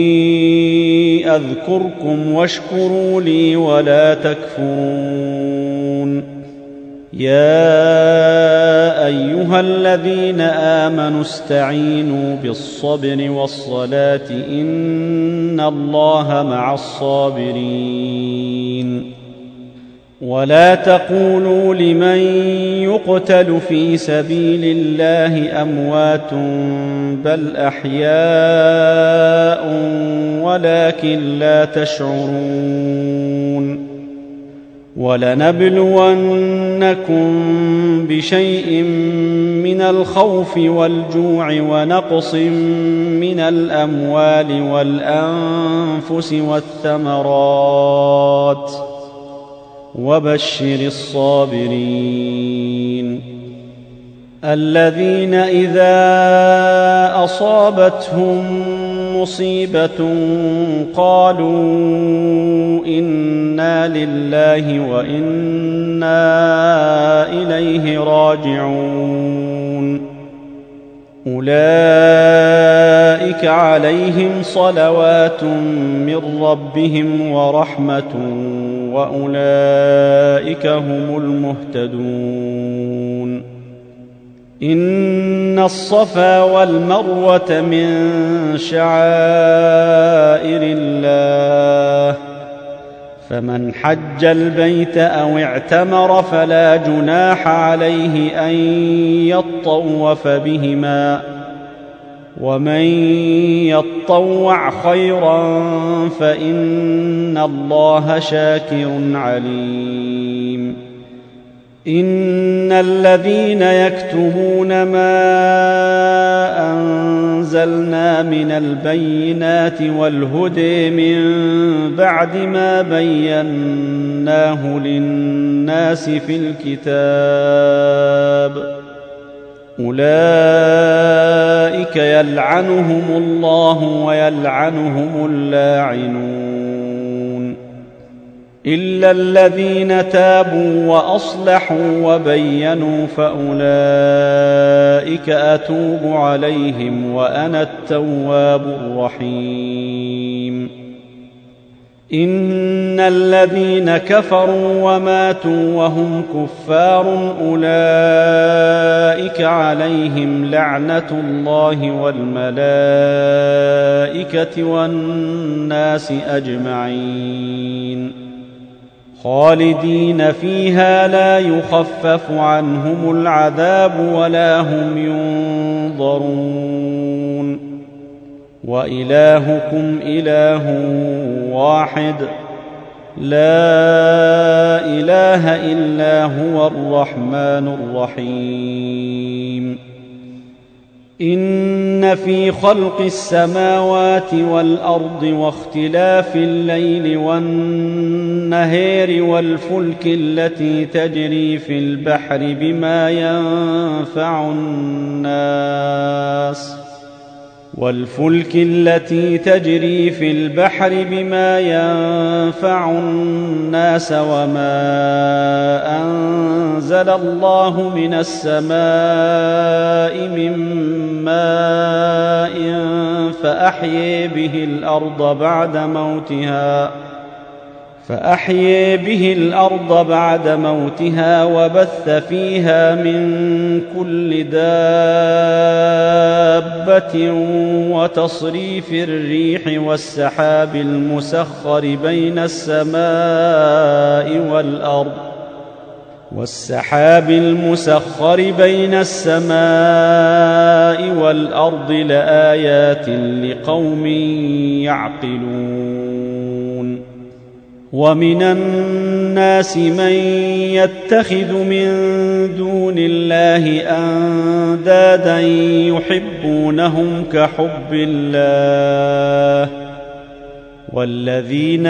أذكركم واشكروا لي ولا تكفرون يا أيها الذين آمنوا استعينوا بالصبر والصلاة إن الله مع الصابرين ولا تقولوا لمن يقتل في سبيل الله أموات بل أحياء ولكن لا تشعرون ولنبلونكم بشيء من الخوف والجوع ونقص من الأموال والأنفس والثمرات وبشر الصابرين الذين إذا أصابتهم مصيبة قالوا إنا لله وإنا إليه راجعون أولئك عليهم صلوات من ربهم ورحمة وأولئك هم المهتدون إن الصفا والمروة من شعائر الله فمن حج البيت أو اعتمر فلا جناح عليه أن يطوف بهما ومن يطوع خيرا فإن الله شاكر عليم إن الذين يكتمون ما أنزلنا من البينات والهدى من بعد ما بيناه للناس في الكتاب أولئك يلعنهم الله ويلعنهم اللاعنون إلا الذين تابوا وأصلحوا وبينوا فأولئك أتوب عليهم وأنا التواب الرحيم إن الذين كفروا وماتوا وهم كفار أولئك عليهم لعنة الله والملائكة والناس أجمعين خالدين فيها لا يخفف عنهم العذاب ولا هم ينظرون وإلهكم إله واحد لا إله إلا هو الرحمن الرحيم إن في خلق السماوات والأرض واختلاف الليل والنهار والفلك التي تجري في البحر بما ينفع الناس والفلك التي تجري في البحر بما ينفع الناس وما أنزل الله من السماء من ماء فأحيي به الأرض بعد موتها فأحيي به الأرض بعد موتها وبث فيها من كل دابة وتصريف الريح والسحاب المسخر بين السماء والأرض والسحاب المسخر بين السماء والأرض لآيات لقوم يعقلون ومن الناس من يتخذ من دون الله أندادا يحبونهم كحب الله والذين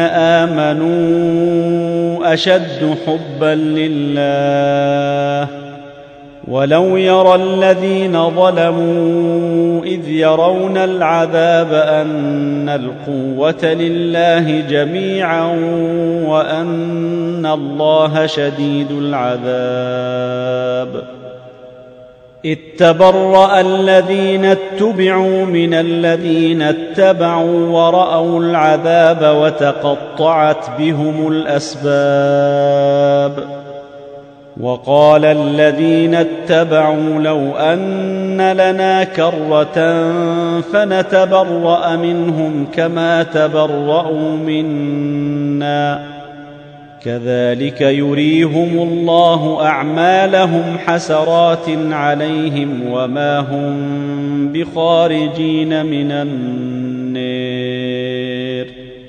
آمنوا أشد حبا لله ولو يرى الذين ظلموا إذ يرون العذاب أن القوة لله جميعا وأن الله شديد العذاب إذ تبرأ الذين اتبعوا من الذين اتبعوا ورأوا العذاب وتقطعت بهم الأسباب وقال الذين اتبعوا لو أن لنا كرة فنتبرأ منهم كما تبرأوا منا كذلك يريهم الله أعمالهم حسرات عليهم وما هم بخارجين من النار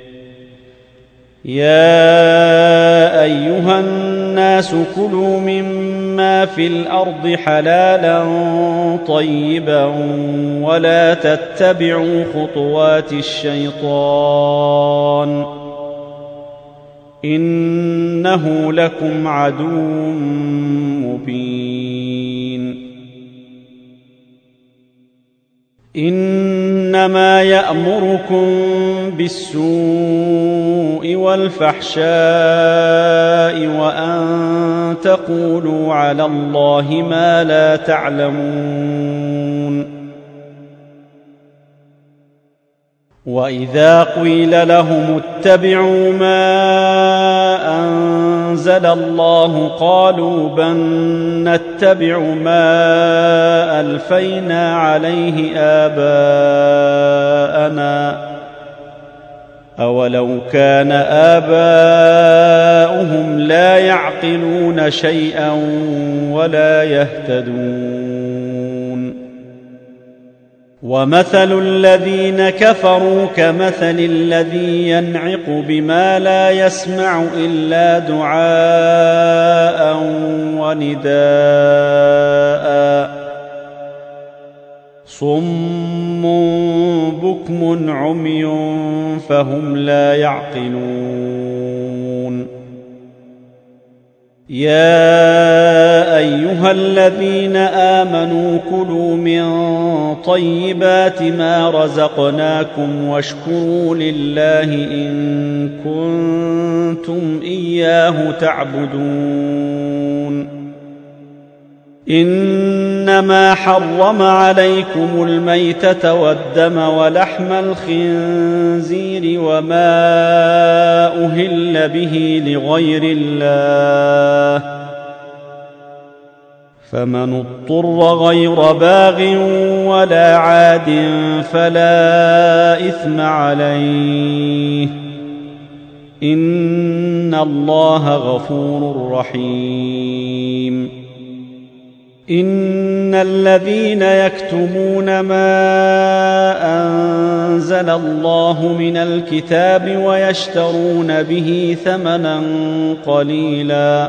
يا أيها الناس كلوا مما في الأرض حلالا طيبا ولا تتبعوا خطوات الشيطان إنه لكم عدو مبين إنما يأمركم بالسوء والفحشاء وأن تقولوا على الله ما لا تعلمون وإذا قيل لهم اتبعوا ما أنزل الله قالوا بل نتبع ما ألفينا عليه آباءنا أولو كان آباؤهم لا يعقلون شيئا ولا يهتدون ومثل الذين كفروا كمثل الذي ينعق بما لا يسمع إلا دعاء ونداء صم بكم عمي فهم لا يعقلون يا أيها الذين آمنوا كلوا من طيبات ما رزقناكم واشكروا لله إن كنتم إياه تعبدون إنما حرم عليكم الميتة والدم ولحم الخنزير وما أهل به لغير الله فمن اضطر غير باغ ولا عاد فلا إثم عليه إن الله غفور رحيم إن الذين يكتمون ما أنزل الله من الكتاب ويشترون به ثمنا قليلا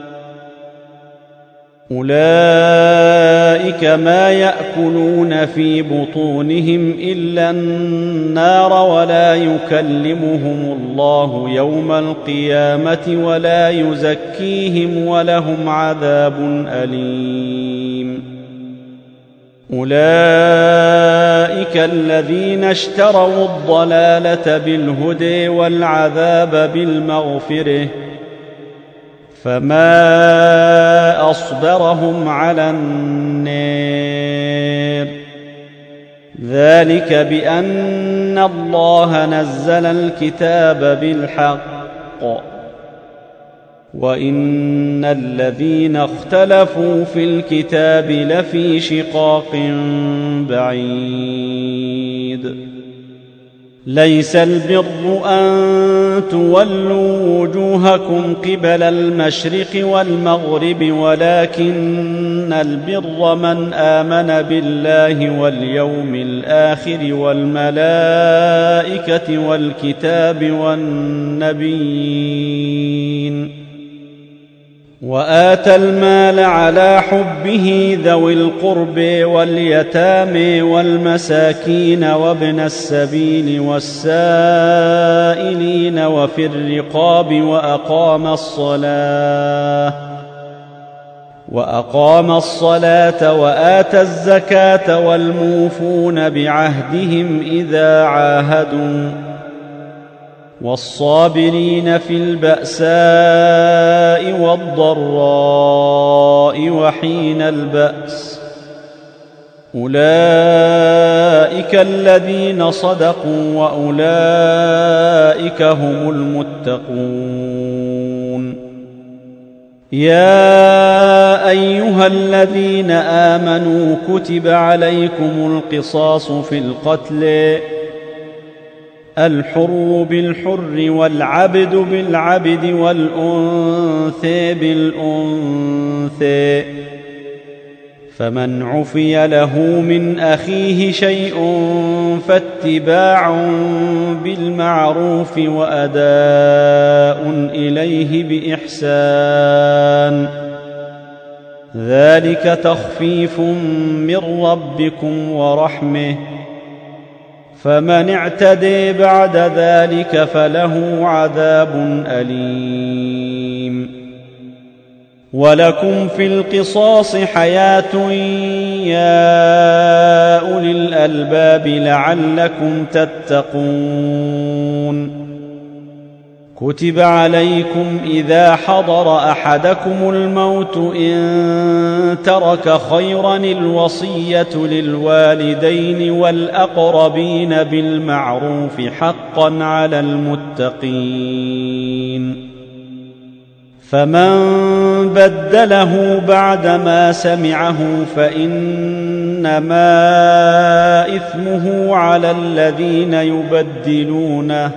أولئك ما يأكلون في بطونهم إلا النار ولا يكلمهم الله يوم القيامة ولا يزكيهم ولهم عذاب أليم أولئك الذين اشتروا الضلالة بالهدى والعذاب بالمغفرة فما أصبرهم على النار ذلك بأن الله نزل الكتاب بالحق وإن الذين اختلفوا في الكتاب لفي شقاق بعيد ليس البر أن تولوا وجوهكم قبل المشرق والمغرب ولكن البر من آمن بالله واليوم الآخر والملائكة والكتاب والنبيين وآتى المال على حبه ذوي القرب واليتامى والمساكين وابن السبيل والسائلين وفي الرقاب وأقام الصلاة وأقام الصلاة وآتى الزكاة والموفون بعهدهم إذا عاهدوا والصابرين في البأساء والضراء وحين البأس أولئك الذين صدقوا وأولئك هم المتقون يا أيها الذين آمنوا كتب عليكم القصاص في القتل الحر بالحر والعبد بالعبد والأنثى بالأنثى فمن عفي له من أخيه شيء فاتباع بالمعروف وأداء إليه بإحسان ذلك تخفيف من ربكم ورحمة فمن اعتدي بعد ذلك فله عذاب أليم ولكم في القصاص حياة يا أولي الألباب لعلكم تتقون كتب عليكم إذا حضر أحدكم الموت إن ترك خيرا الوصية للوالدين والأقربين بالمعروف حقا على المتقين فمن بدله بعدما سمعه فإنما إثمه على الذين يبدلونه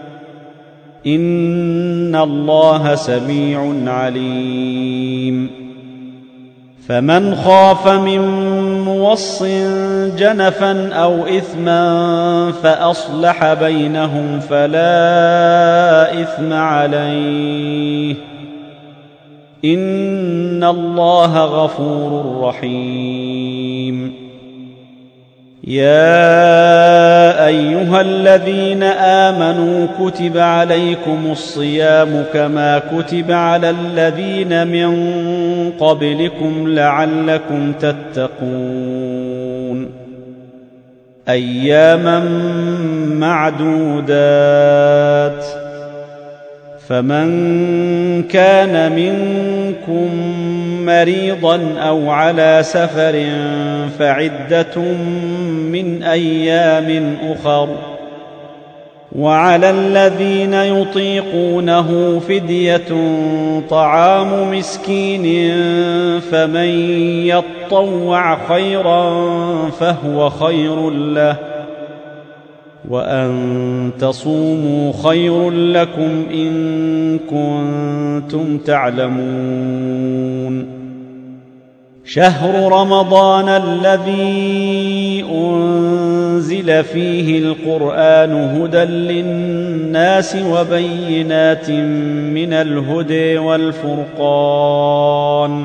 إن الله سميع عليم فمن خاف من موص جنفا أو إثما فأصلح بينهم فلا إثم عليه إن الله غفور رحيم يا أيها الذين آمنوا كتب عليكم الصيام كما كتب على الذين من قبلكم لعلكم تتقون أياما معدودات فمن كان منكم مريضا أو على سفر فعدة من أيام أخر وعلى الذين يطيقونه فدية طعام مسكين فمن يطوع خيرا فهو خير له وأن تصوموا خير لكم إن كنتم تعلمون شهر رمضان الذي أنزل فيه القرآن هدى للناس وبينات من الهدى والفرقان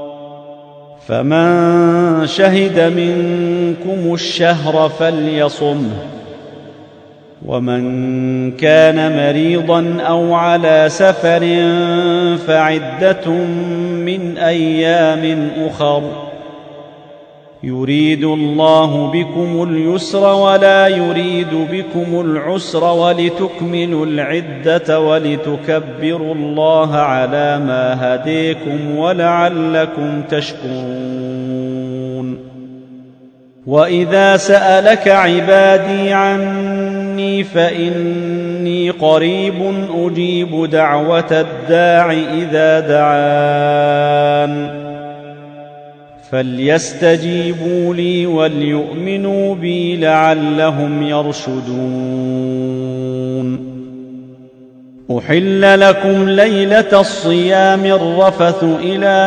فمن شهد منكم الشهر فليصمه ومن كان مريضا أو على سفر فعدة من أيام أخر يريد الله بكم اليسر ولا يريد بكم العسر ولتكملوا العدة ولتكبروا الله على ما هديكم ولعلكم تشكرون. وإذا سألك عبادي عني فإني قريب أجيب دعوة الداع إذا دعان فليستجيبوا لي وليؤمنوا بي لعلهم يرشدون. أحل لكم ليلة الصيام الرفث إلى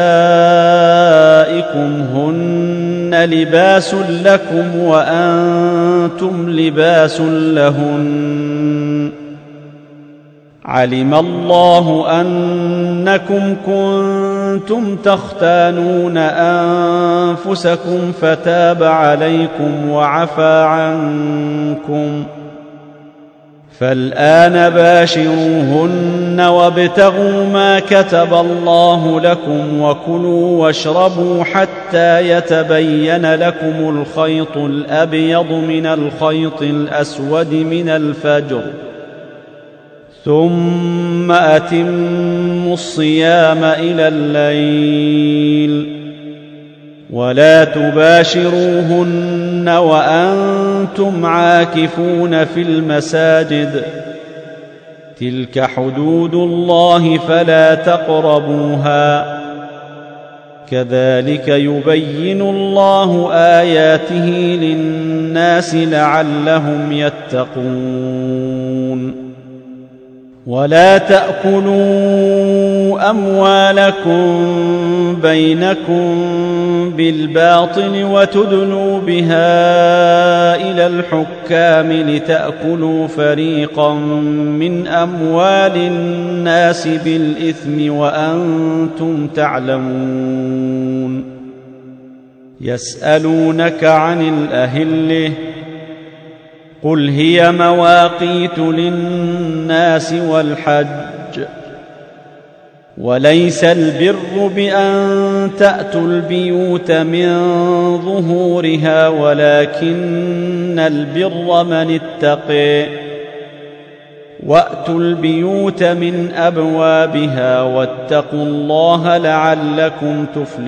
نسائكم هن لباس لكم وأنتم لباس لهن علم الله أنكم كنتم تختانون أنفسكم فتاب عليكم وعفى عنكم فالآن باشروهن وابتغوا ما كتب الله لكم وكلوا واشربوا حتى يتبين لكم الخيط الأبيض من الخيط الأسود من الفجر ثم أتموا الصيام إلى الليل ولا تباشروهن وأنتم عاكفون في المساجد تلك حدود الله فلا تقربوها كذلك يبين الله آياته للناس لعلهم يتقون. ولا تأكلوا أموالكم بينكم بالباطل وتدلوا بها إلى الحكام لتأكلوا فريقا من أموال الناس بالإثم وأنتم تعلمون. يسألونك عن الأهلة قل هي مواقيت للناس والحج وليس البر بأن تأتوا البيوت من ظهورها ولكن البر من اتقي وأتوا البيوت من أبوابها واتقوا الله لعلكم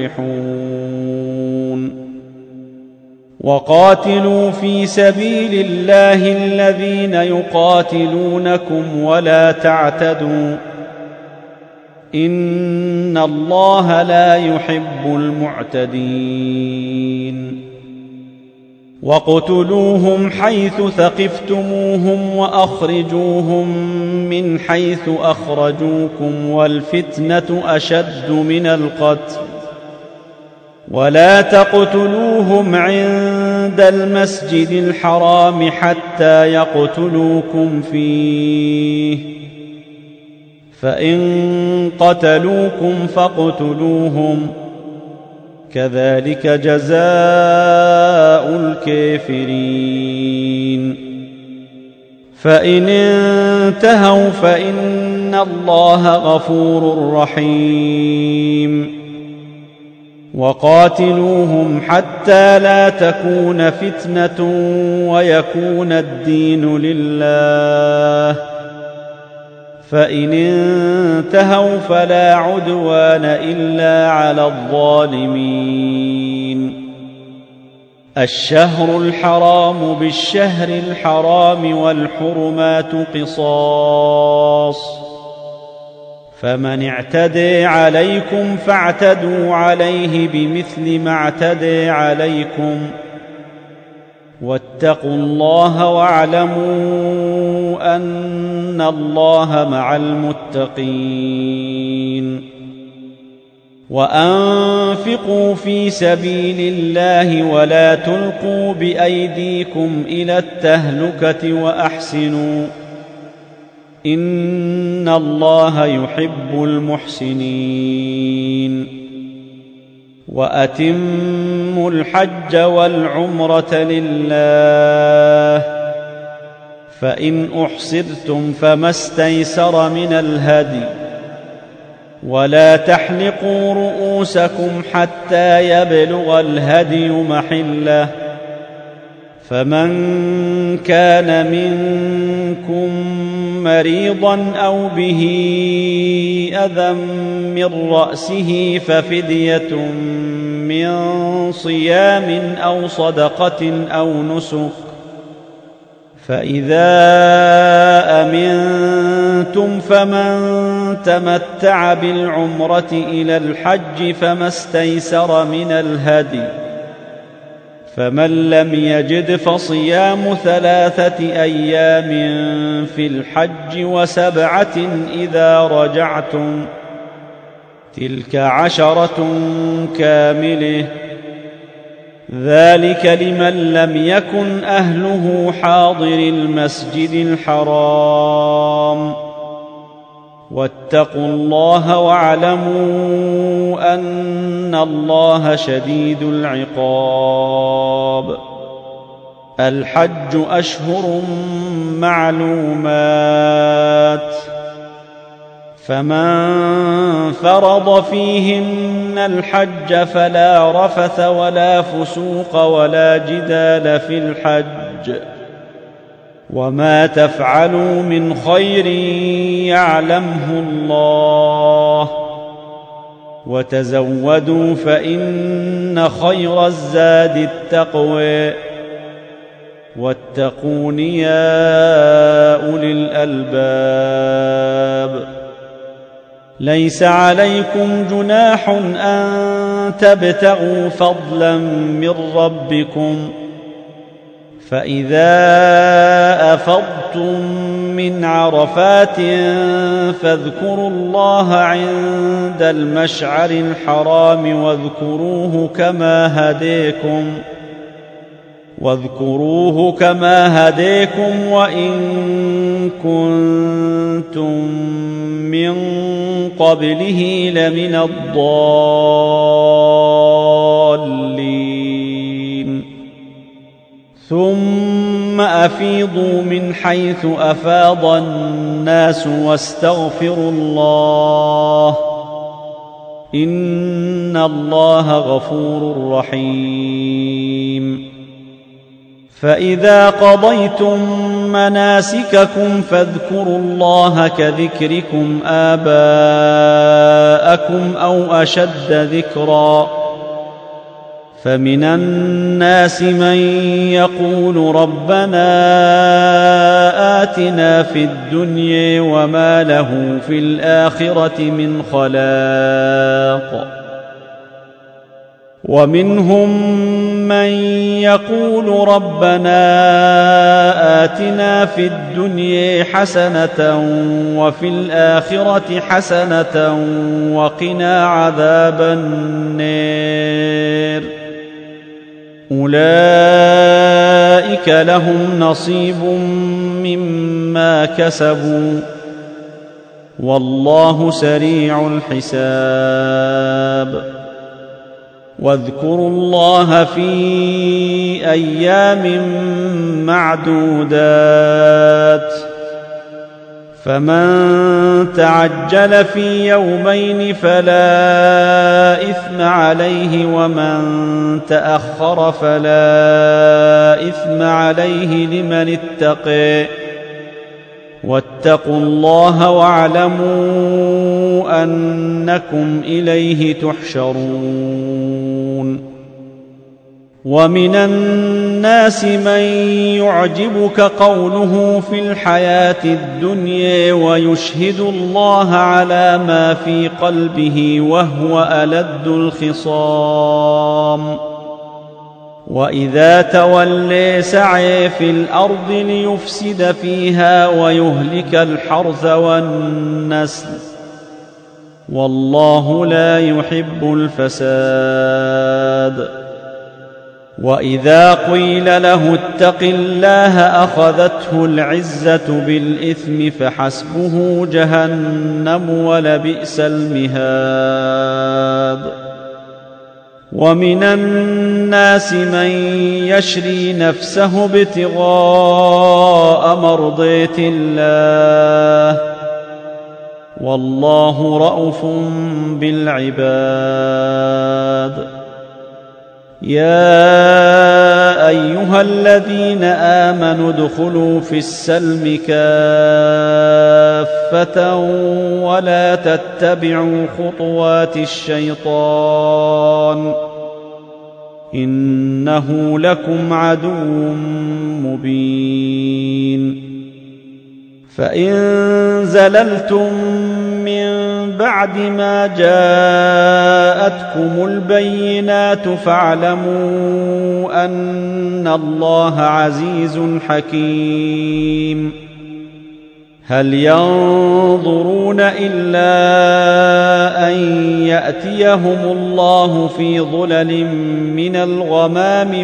تفلحون. وقاتلوا في سبيل الله الذين يقاتلونكم ولا تعتدوا إن الله لا يحب المعتدين. واقتلوهم حيث ثقفتموهم وأخرجوهم من حيث أخرجوكم والفتنة أشد من القتل ولا تقتلوهم عند المسجد الحرام حتى يقتلوكم فيه فإن قتلوكم فاقتلوهم كذلك جزاء الكافرين. فإن انتهوا فإن الله غفور رحيم. وقاتلوهم حتى لا تكون فتنة ويكون الدين لله فإن انتهوا فلا عدوان إلا على الظالمين. الشهر الحرام بالشهر الحرام والحرمات قصاص فمن اعتدى عليكم فاعتدوا عليه بمثل ما اعتدى عليكم واتقوا الله واعلموا أن الله مع المتقين. وأنفقوا في سبيل الله ولا تلقوا بأيديكم إلى التهلكة وأحسنوا إن الله يحب المحسنين. وأتموا الحج والعمرة لله فإن أحصرتم فما استيسر من الهدي ولا تحلقوا رؤوسكم حتى يبلغ الهدي محله، فمن كان منكم مريضا أو به أذى من رأسه ففدية من صيام أو صدقة أو نسك، فإذا أمنتم فمن تمتع بالعمرة إلى الحج فما استيسر من الهدي، فمن لم يجد فصيام ثلاثة أيام في الحج وسبعة إذا رجعتم، تلك عشرة كاملة، ذلك لمن لم يكن أهله حاضر المسجد الحرام. واتقوا الله واعلموا أن الله شديد العقاب. الحج أشهر معلومات، فمن فرض فيهن الحج فلا رفث ولا فسوق ولا جدال في الحج، وما تفعلوا من خير يعلمه الله، وتزودوا فإن خير الزاد التقوى، واتقون يا أولي الألباب. ليس عليكم جناح أن تبتغوا فضلا من ربكم، فإذا أفضتم من عرفات فاذكروا الله عند المشعر الحرام واذكروه كما هديكم واذكروه كما هديكم وإن كنتم من قبله لمن الضالين. ثم أفيضوا من حيث أفاض الناس واستغفروا الله، إن الله غفور رحيم. فإذا قضيتم مناسككم فاذكروا الله كذكركم آباءكم أو أشد ذكرا، فمن الناس من يقول ربنا آتنا في الدنيا وما له في الآخرة من خلاق، ومنهم من يقول ربنا آتنا في الدنيا حسنة وفي الآخرة حسنة وقنا عذاب النار. أولئك لهم نصيب مما كسبوا والله سريع الحساب. واذكروا الله في أيام معدودات، فمن تعجل في يومين فلا إثم عليه ومن تأخر فلا إثم عليه لمن اتقى، واتقوا الله واعلموا أنكم إليه تحشرون. ومن الناس من يعجبك قوله في الحياة الدنيا ويشهد الله على ما في قلبه وهو ألد الخصام، وإذا تولي سعي في الأرض ليفسد فيها ويهلك الحرث والنسل، والله لا يحب الفساد. وإذا قيل له اتق الله أخذته العزة بالإثم فحسبه جهنم ولبئس المهاد. ومن الناس من يشري نفسه ابتغاء مرضات الله والله رءوف بالعباد. يا أيها الذين آمنوا ادخلوا في السلم كافة ولا تتبعوا خطوات الشيطان إنه لكم عدو مبين. فإن زللتم من بعد ما جاءتكم البينات فاعلموا أن الله عزيز حكيم. هل ينظرون إلا أن يأتيهم الله في ظلل من الغمام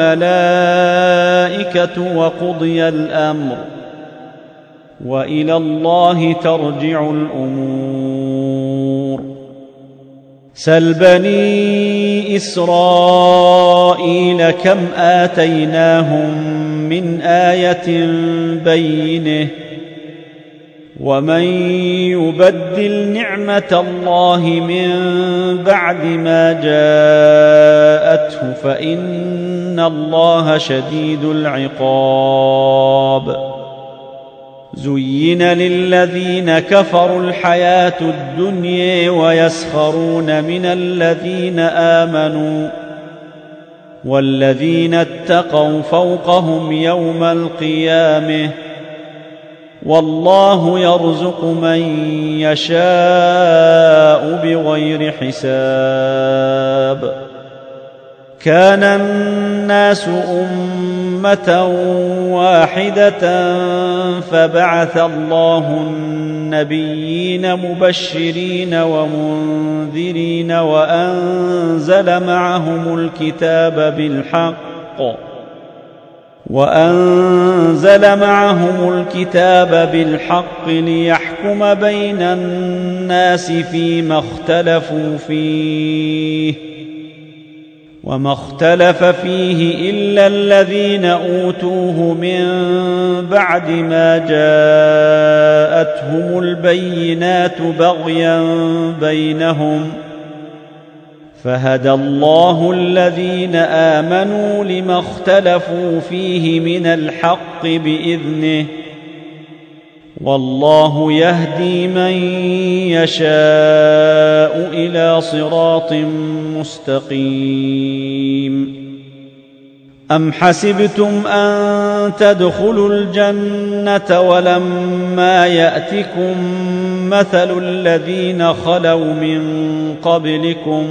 والملائكة وقضي الأمر وإلى الله ترجع الأمور. سل بني إسرائيل كم آتيناهم من آية بينة ومن يبدل نعمة الله من بعد ما جاءته فإن الله شديد العقاب. زين للذين كفروا الحياة الدنيا ويسخرون من الذين آمنوا والذين اتقوا فوقهم يوم القيامة والله يرزق من يشاء بغير حساب. كان الناس أمة واحدة فبعث الله النبيين مبشرين ومنذرين وأنزل معهم الكتاب بالحق وأنزل معهم الكتاب بالحق ليحكم بين الناس فيما اختلفوا فيه وما اختلف فيه إلا الذين أوتوه من بعد ما جاءتهم البينات بغيا بينهم فهدى الله الذين آمنوا لما اختلفوا فيه من الحق بإذنه والله يهدي من يشاء إلى صراط مستقيم. أم حسبتم أن تدخلوا الجنة ولما يأتكم مثل الذين خلوا من قبلكم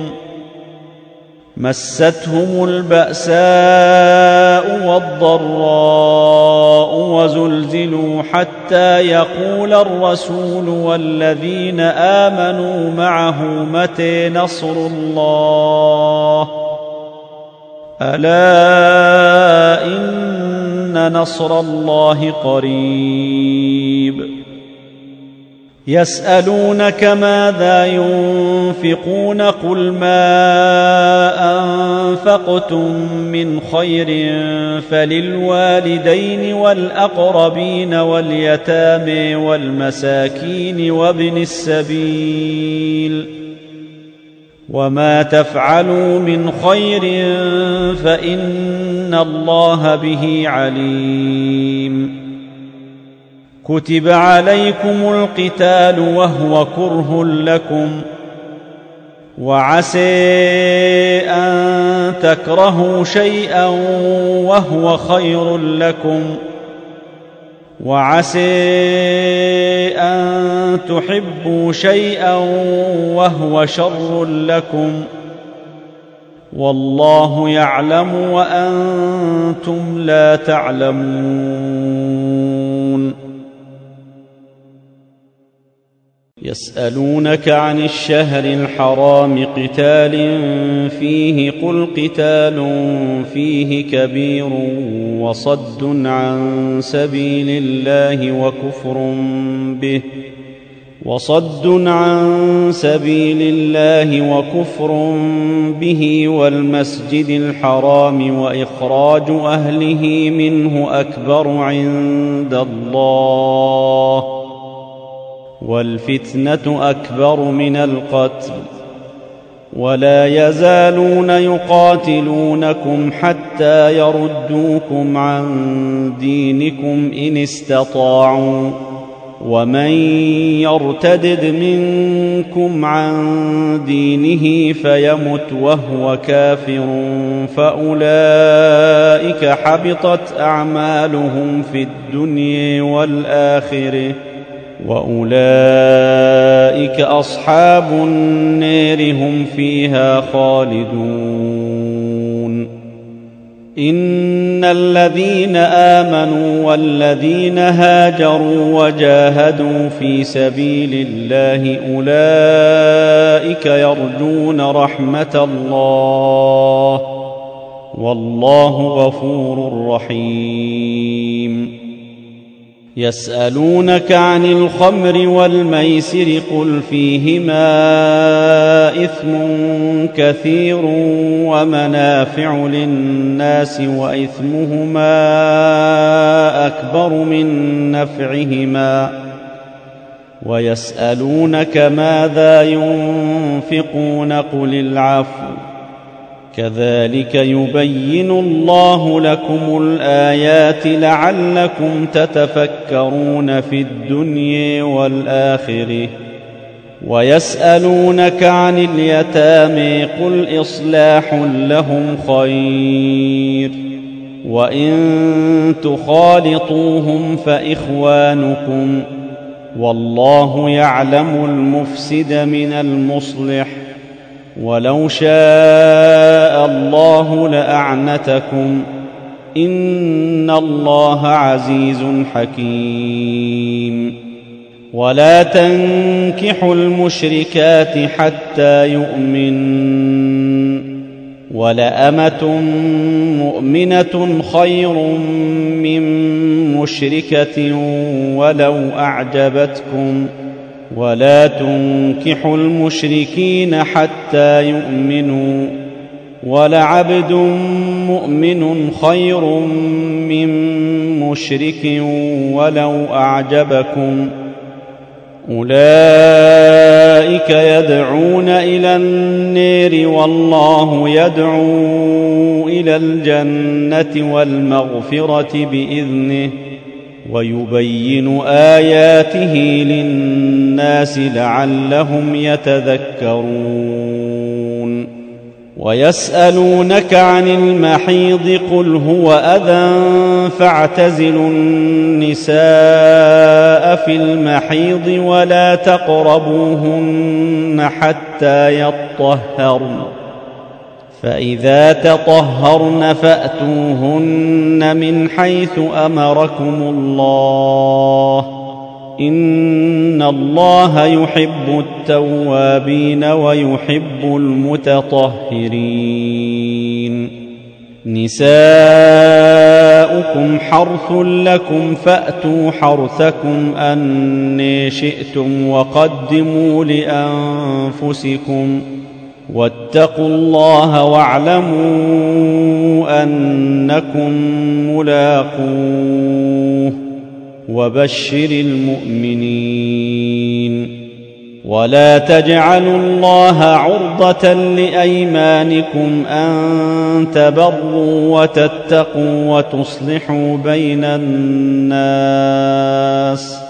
مستهم البأساء والضراء وزلزلوا حتى يقول الرسول والذين آمنوا معه متى نصر الله ألا إن نصر الله قريب. يسألونك ماذا ينفقون قل ما أنفقتم من خير فللوالدين والأقربين واليتامى والمساكين وابن السبيل وما تفعلوا من خير فإن الله به عليم. كتب عليكم القتال وهو كره لكم وعسى أن تكرهوا شيئا وهو خير لكم وعسى أن تحبوا شيئا وهو شر لكم والله يعلم وأنتم لا تعلمون. يسألونك عن الشهر الحرام قتال فيه قل قتال فيه كبير وصد عن سبيل الله وكفر به وصد عن سبيل الله وكفر به والمسجد الحرام وإخراج أهله منه أكبر عند الله والفتنة أكبر من القتل ولا يزالون يقاتلونكم حتى يردوكم عن دينكم إن استطاعوا ومن يرتدد منكم عن دينه فيمت وهو كافر فأولئك حبطت أعمالهم في الدنيا والآخرة وأولئك أصحاب النار هم فيها خالدون. إن الذين آمنوا والذين هاجروا وجاهدوا في سبيل الله أولئك يرجون رحمة الله والله غفور رحيم. يسألونك عن الخمر والميسر قل فيهما إثم كثير ومنافع للناس وإثمهما أكبر من نفعهما ويسألونك ماذا ينفقون قل العفو كذلك يبين الله لكم الآيات لعلكم تتفكرون في الدنيا والآخرة. ويسألونك عن اليتامى قل إصلاح لهم خير وإن تخالطوهم فإخوانكم والله يعلم المفسد من المصلح ولو شاء الله لأعنتكم إن الله عزيز حكيم. ولا تنكحوا المشركات حتى يؤمن ولأمة مؤمنة خير من مشركة ولو أعجبتكم ولا تنكحوا المشركين حتى يؤمنوا ولعبد مؤمن خير من مشرك ولو أعجبكم أولئك يدعون إلى النار والله يدعو إلى الجنة والمغفرة بإذنه ويبين آياته للناس لعلهم يتذكرون. ويسألونك عن المحيض قل هو أذى فاعتزلوا النساء في المحيض ولا تقربوهن حتى يطهرن فإذا تطهرن فأتوهن من حيث أمركم الله إن الله يحب التوابين ويحب المتطهرين. نساؤكم حرث لكم فأتوا حرثكم أن شئتم وقدموا لأنفسكم واتقوا الله واعلموا أنكم ملاقوه وبشر المؤمنين. ولا تجعلوا الله عرضة لأيمانكم أن تبروا وتتقوا وتصلحوا بين الناس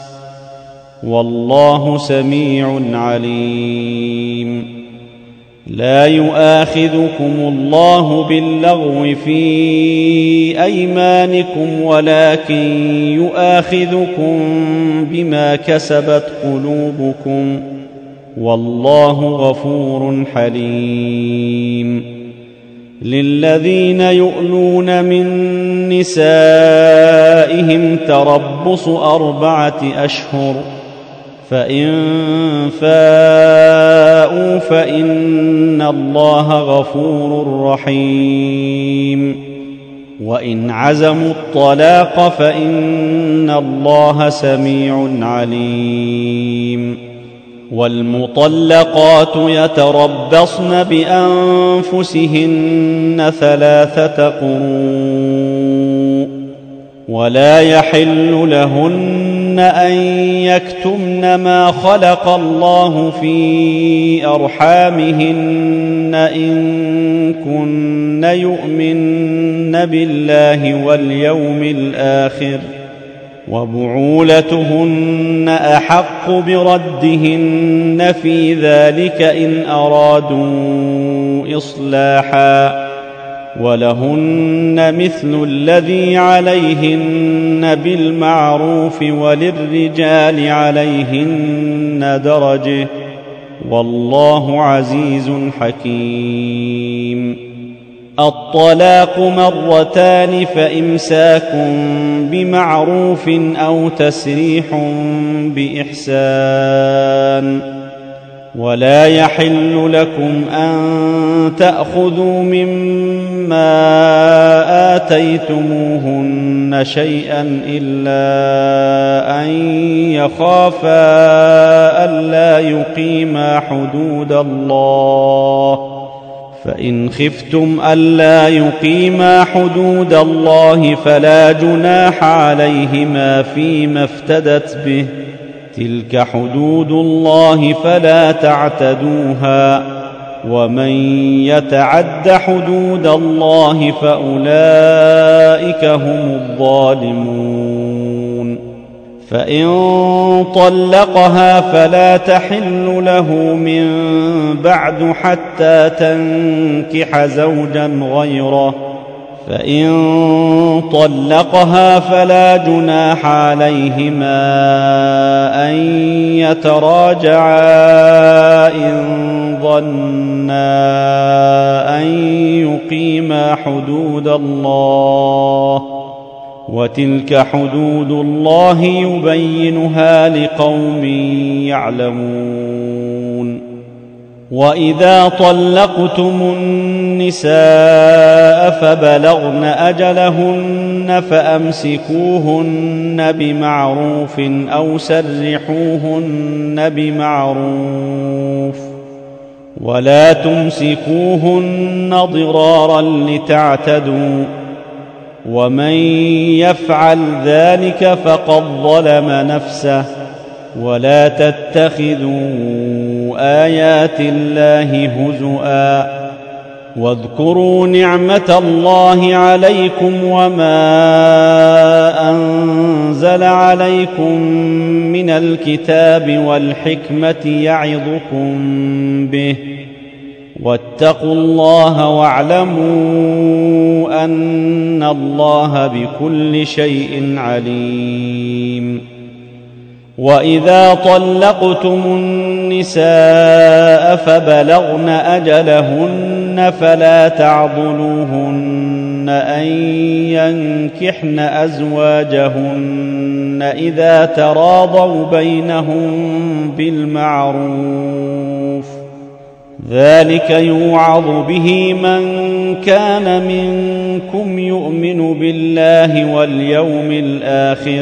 والله سميع عليم. لا يؤاخذكم الله باللغو في أيمانكم ولكن يؤاخذكم بما كسبت قلوبكم والله غفور حليم. للذين يؤلون من نسائهم تربص أربعة أشهر فإن فاءوا فإن الله غفور رحيم. وإن عزموا الطلاق فإن الله سميع عليم. والمطلقات يتربصن بأنفسهن ثلاثة قروء ولا يحل لهن يريدون أن يكتمن ما خلق الله في أرحامهن إن كن يؤمن بالله واليوم الآخر وبعولتهن أحق بردهن في ذلك إن أرادوا إصلاحا ولهن مثل الذي عليهن بالمعروف وللرجال عليهن درجة والله عزيز حكيم. الطلاق مرتان فإمساك بمعروف أو تسريح بإحسان ولا يحل لكم أن تأخذوا مما آتيتموهن شيئا إلا أن يخافا ألا يقيما حدود الله فإن خفتم ألا يقيما حدود الله فلا جناح عليهما فيما افتدت به تلك حدود الله فلا تعتدوها ومن يتعد حدود الله فأولئك هم الظالمون. فإن طلقها فلا تحل له من بعد حتى تنكح زوجا غيره فإن طلقها فلا جناح عليهما أن يتراجعا إن ظنا أن يقيما حدود الله وتلك حدود الله يبينها لقوم يعلمون. وإذا طلقتم النساء فبلغن أجلهن فأمسكوهن بمعروف أو سرحوهن بمعروف ولا تمسكوهن ضرارا لتعتدوا ومن يفعل ذلك فقد ظلم نفسه ولا تتخذوا آيات الله هزؤا واذكروا نعمة الله عليكم وما أنزل عليكم من الكتاب والحكمة يعظكم به واتقوا الله واعلموا أن الله بكل شيء عليم. وإذا طلقتم النساء فبلغن أجلهن فلا تعضلوهن أن ينكحن أزواجهن إذا تراضوا بينهم بالمعروف ذلك يوعظ به من كان منكم يؤمن بالله واليوم الآخر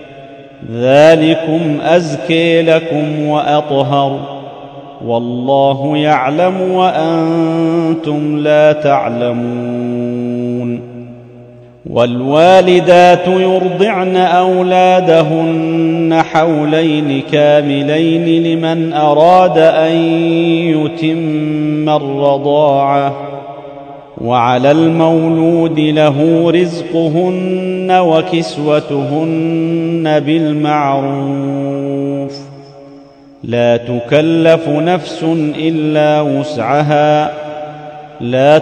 ذلكم أزكي لكم وأطهر والله يعلم وأنتم لا تعلمون. والوالدات يرضعن أولادهن حولين كاملين لمن أراد أن يتم الرضاعة وعلى المولود له رزقهن وكسوتهن بالمعروف لا تكلف نفس إلا وسعها لا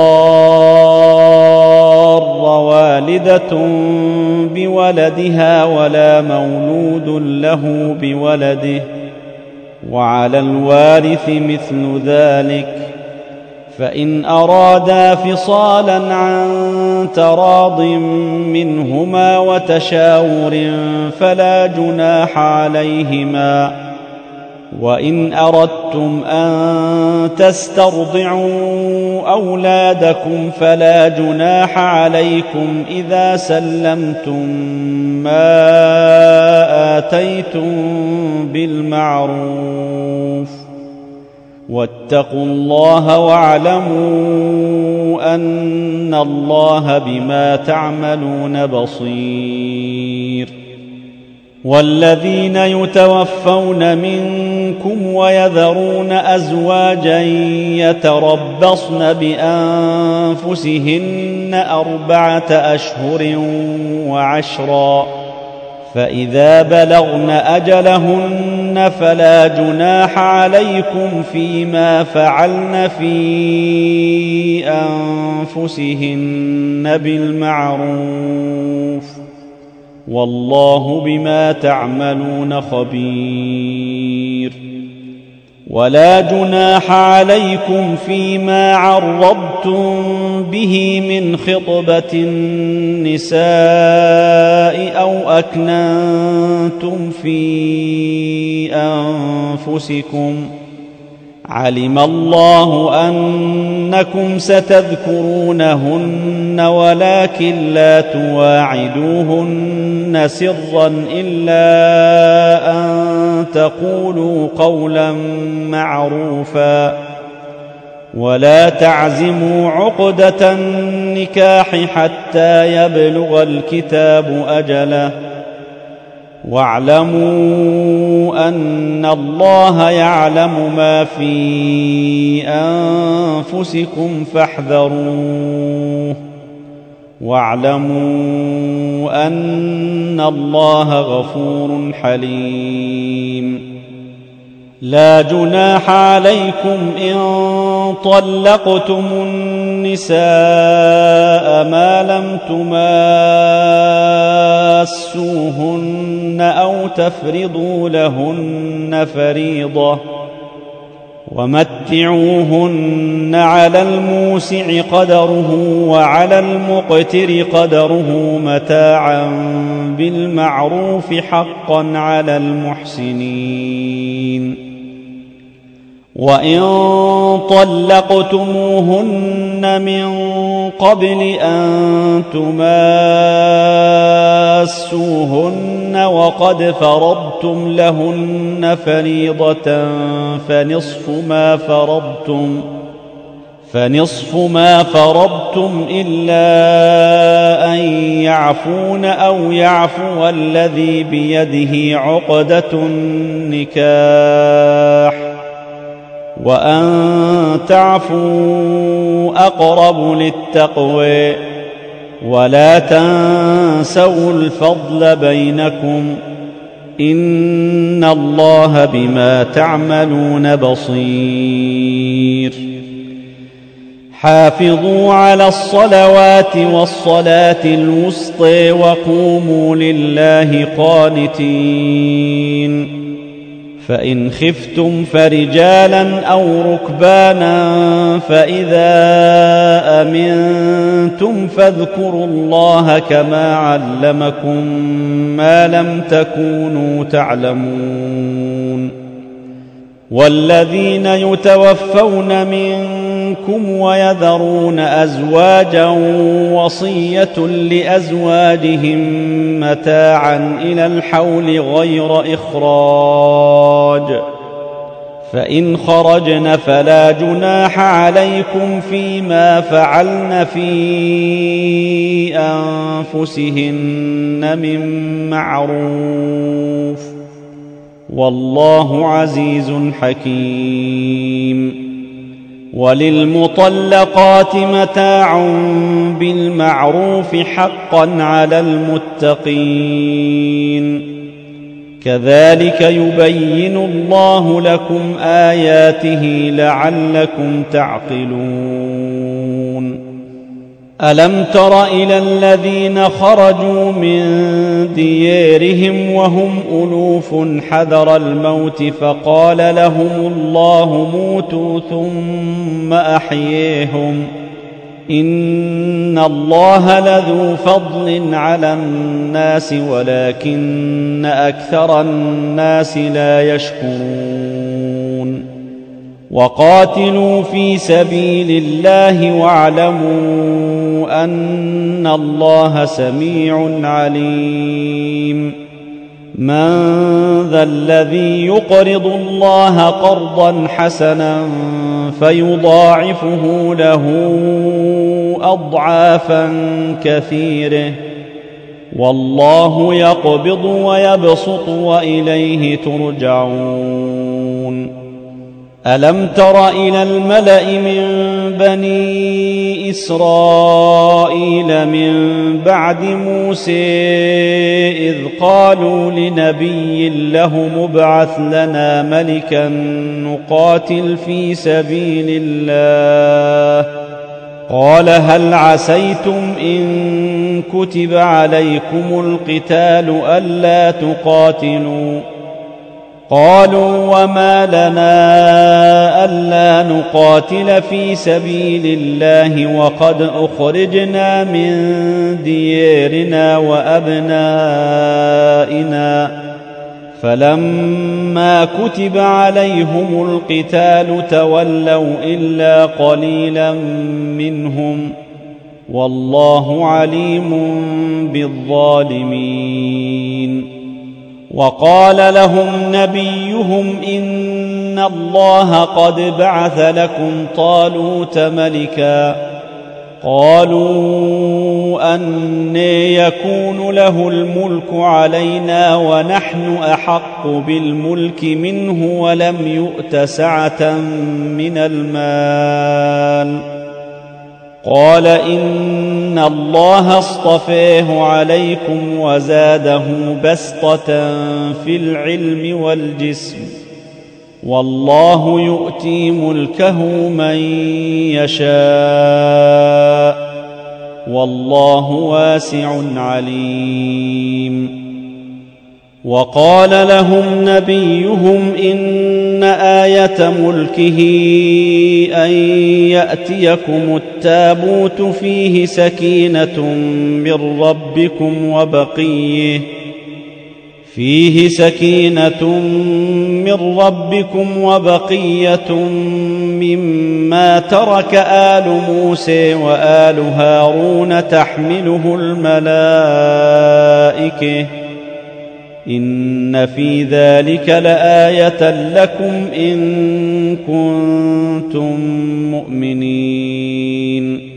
تضار والدة بولدها ولا مولود له بولده وعلى الوارث مثل ذلك فإن أرادا فصالا عن تراض منهما وتشاور فلا جناح عليهما وإن أردتم أن تسترضعوا أولادكم فلا جناح عليكم إذا سلمتم ما آتيتم بالمعروف واتقوا الله واعلموا أن الله بما تعملون بصير. والذين يتوفون منكم ويذرون أزواجا يتربصن بأنفسهن أربعة أشهر وعشرا فإذا بلغن أجلهن فلا جناح عليكم فيما فعلن في أنفسهن بالمعروف والله بما تعملون خبير. ولا جناح عليكم فيما عرضتم به من خطبة النساء أو أكننتم في أنفسكم علم الله أنكم ستذكرونهن ولكن لا تواعدوهن سرا إلا أن تقولوا قولا معروفا ولا تعزموا عقدة النكاح حتى يبلغ الكتاب أجله واعلموا أن الله يعلم ما في أنفسكم فاحذروه واعلموا أن الله غفور حليم. لا جناح عليكم إن طلقتم النساء ما لم تماسوهن أو تفرضوا لهن فريضة ومتعوهن على الموسع قدره وعلى المقتر قدره متاعا بالمعروف حقا على المحسنين. وإن طلقتموهن من قبل أن تماسوهن وقد فرضتم لهن فريضة فنصف ما فرضتم فنصف ما فرضتم إلا أن يعفون أو يعفو الذي بيده عقدة النكاح وأن تعفوا أقرب للتقوى ولا تنسوا الفضل بينكم إن الله بما تعملون بصير. حافظوا على الصلوات والصلاة الوسطى وقوموا لله قانتين. فإن خفتم فرجالا أو ركبانا فإذا أمنتم فاذكروا الله كما علمكم ما لم تكونوا تعلمون. والذين يتوفون منكم ويذرون أزواجا وصية لأزواجهم متاعا إلى الحول غير إخراج فإن خرجن فلا جناح عليكم فيما فعلن في أنفسهن من معروف والله عزيز حكيم. وللمطلقات متاع بالمعروف حقا على المتقين. كذلك يبين الله لكم آياته لعلكم تعقلون. ألم تر إلى الذين خرجوا من ديارهم وهم ألوف حذر الموت فقال لهم الله موتوا ثم أحييهم إن الله لذو فضل على الناس ولكن أكثر الناس لا يشكرون. وقاتلوا في سبيل الله واعلموا أن الله سميع عليم. من ذا الذي يقرض الله قرضا حسنا فيضاعفه له له أضعافا كثيرة والله يقبض ويبسط وإليه ترجعون. ألم تر إلى الملأ من بني إسرائيل من بعد موسى إذ قالوا لنبي له ابعث لنا ملكا نقاتل في سبيل الله قال هل عسيتم إن كتب عليكم القتال ألا تقاتلوا قالوا وما لنا ألا نقاتل في سبيل الله وقد أخرجنا من ديارنا وأبنائنا فلما كتب عليهم القتال تولوا إلا قليلا منهم والله عليم بالظالمين. وقال لهم نبيهم إن الله قد بعث لكم طالوت ملكا قالوا أنى يكون له الملك علينا ونحن أحق بالملك منه ولم يؤت سعة من المال قال إن الله اصطفاه عليكم وزاده بسطة في العلم والجسم والله يؤتي ملكه من يشاء والله واسع عليم. وقال لهم نبيهم إن آية ملكه أن يأتيكم التابوت فيه سكينة من ربكم وبقية فيه سكينة من ربكم وبقية مما ترك آل موسى وآل هارون تحمله الملائكة إن في ذلك لآية لكم إن كنتم مؤمنين.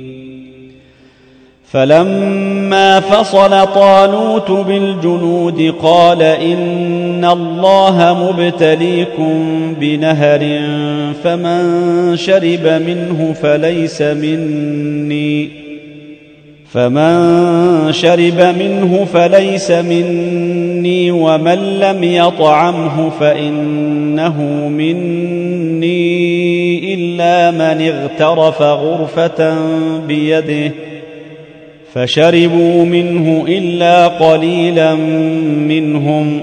فلما فصل طالوت بالجنود قال إن الله مبتليكم بنهر فمن شرب منه فليس مني فمن شرب منه فليس مني ومن لم يطعمه فإنه مني إلا من اغترف غرفة بيده فشربوا منه إلا قليلا منهم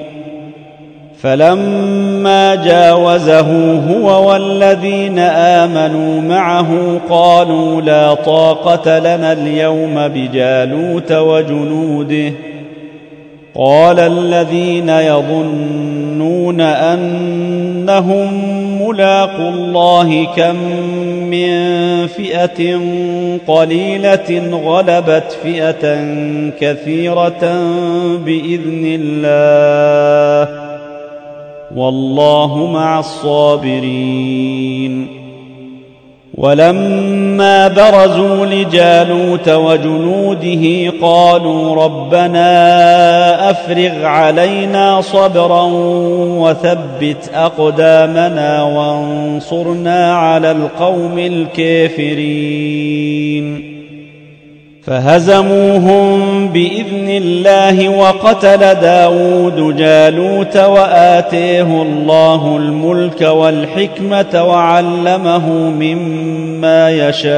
فلما جاوزه هو والذين آمنوا معه قالوا لا طاقة لنا اليوم بجالوت وجنوده قال الذين يظنون أنهم ملاقو الله كم من فئة قليلة غلبت فئة كثيرة بإذن الله والله مع الصابرين. ولما برزوا لجالوت وجنوده قالوا ربنا أفرغ علينا صبرا وثبت أقدامنا وانصرنا على القوم الكافرين فهزموهم بإذن الله وقتل داود جالوت وآتيه الله الملك والحكمة وعلمه مما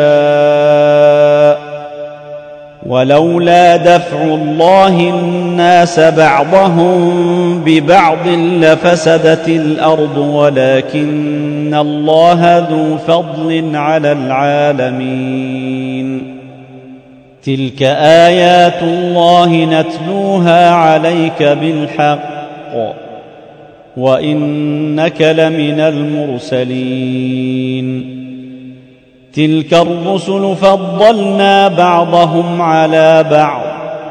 يشاء ولولا دفع الله الناس بعضهم ببعض لفسدت الأرض ولكن الله ذو فضل على العالمين. تلك آيات الله نتلوها عليك بالحق وإنك لمن المرسلين. تلك الرسل فضلنا بعضهم على بعض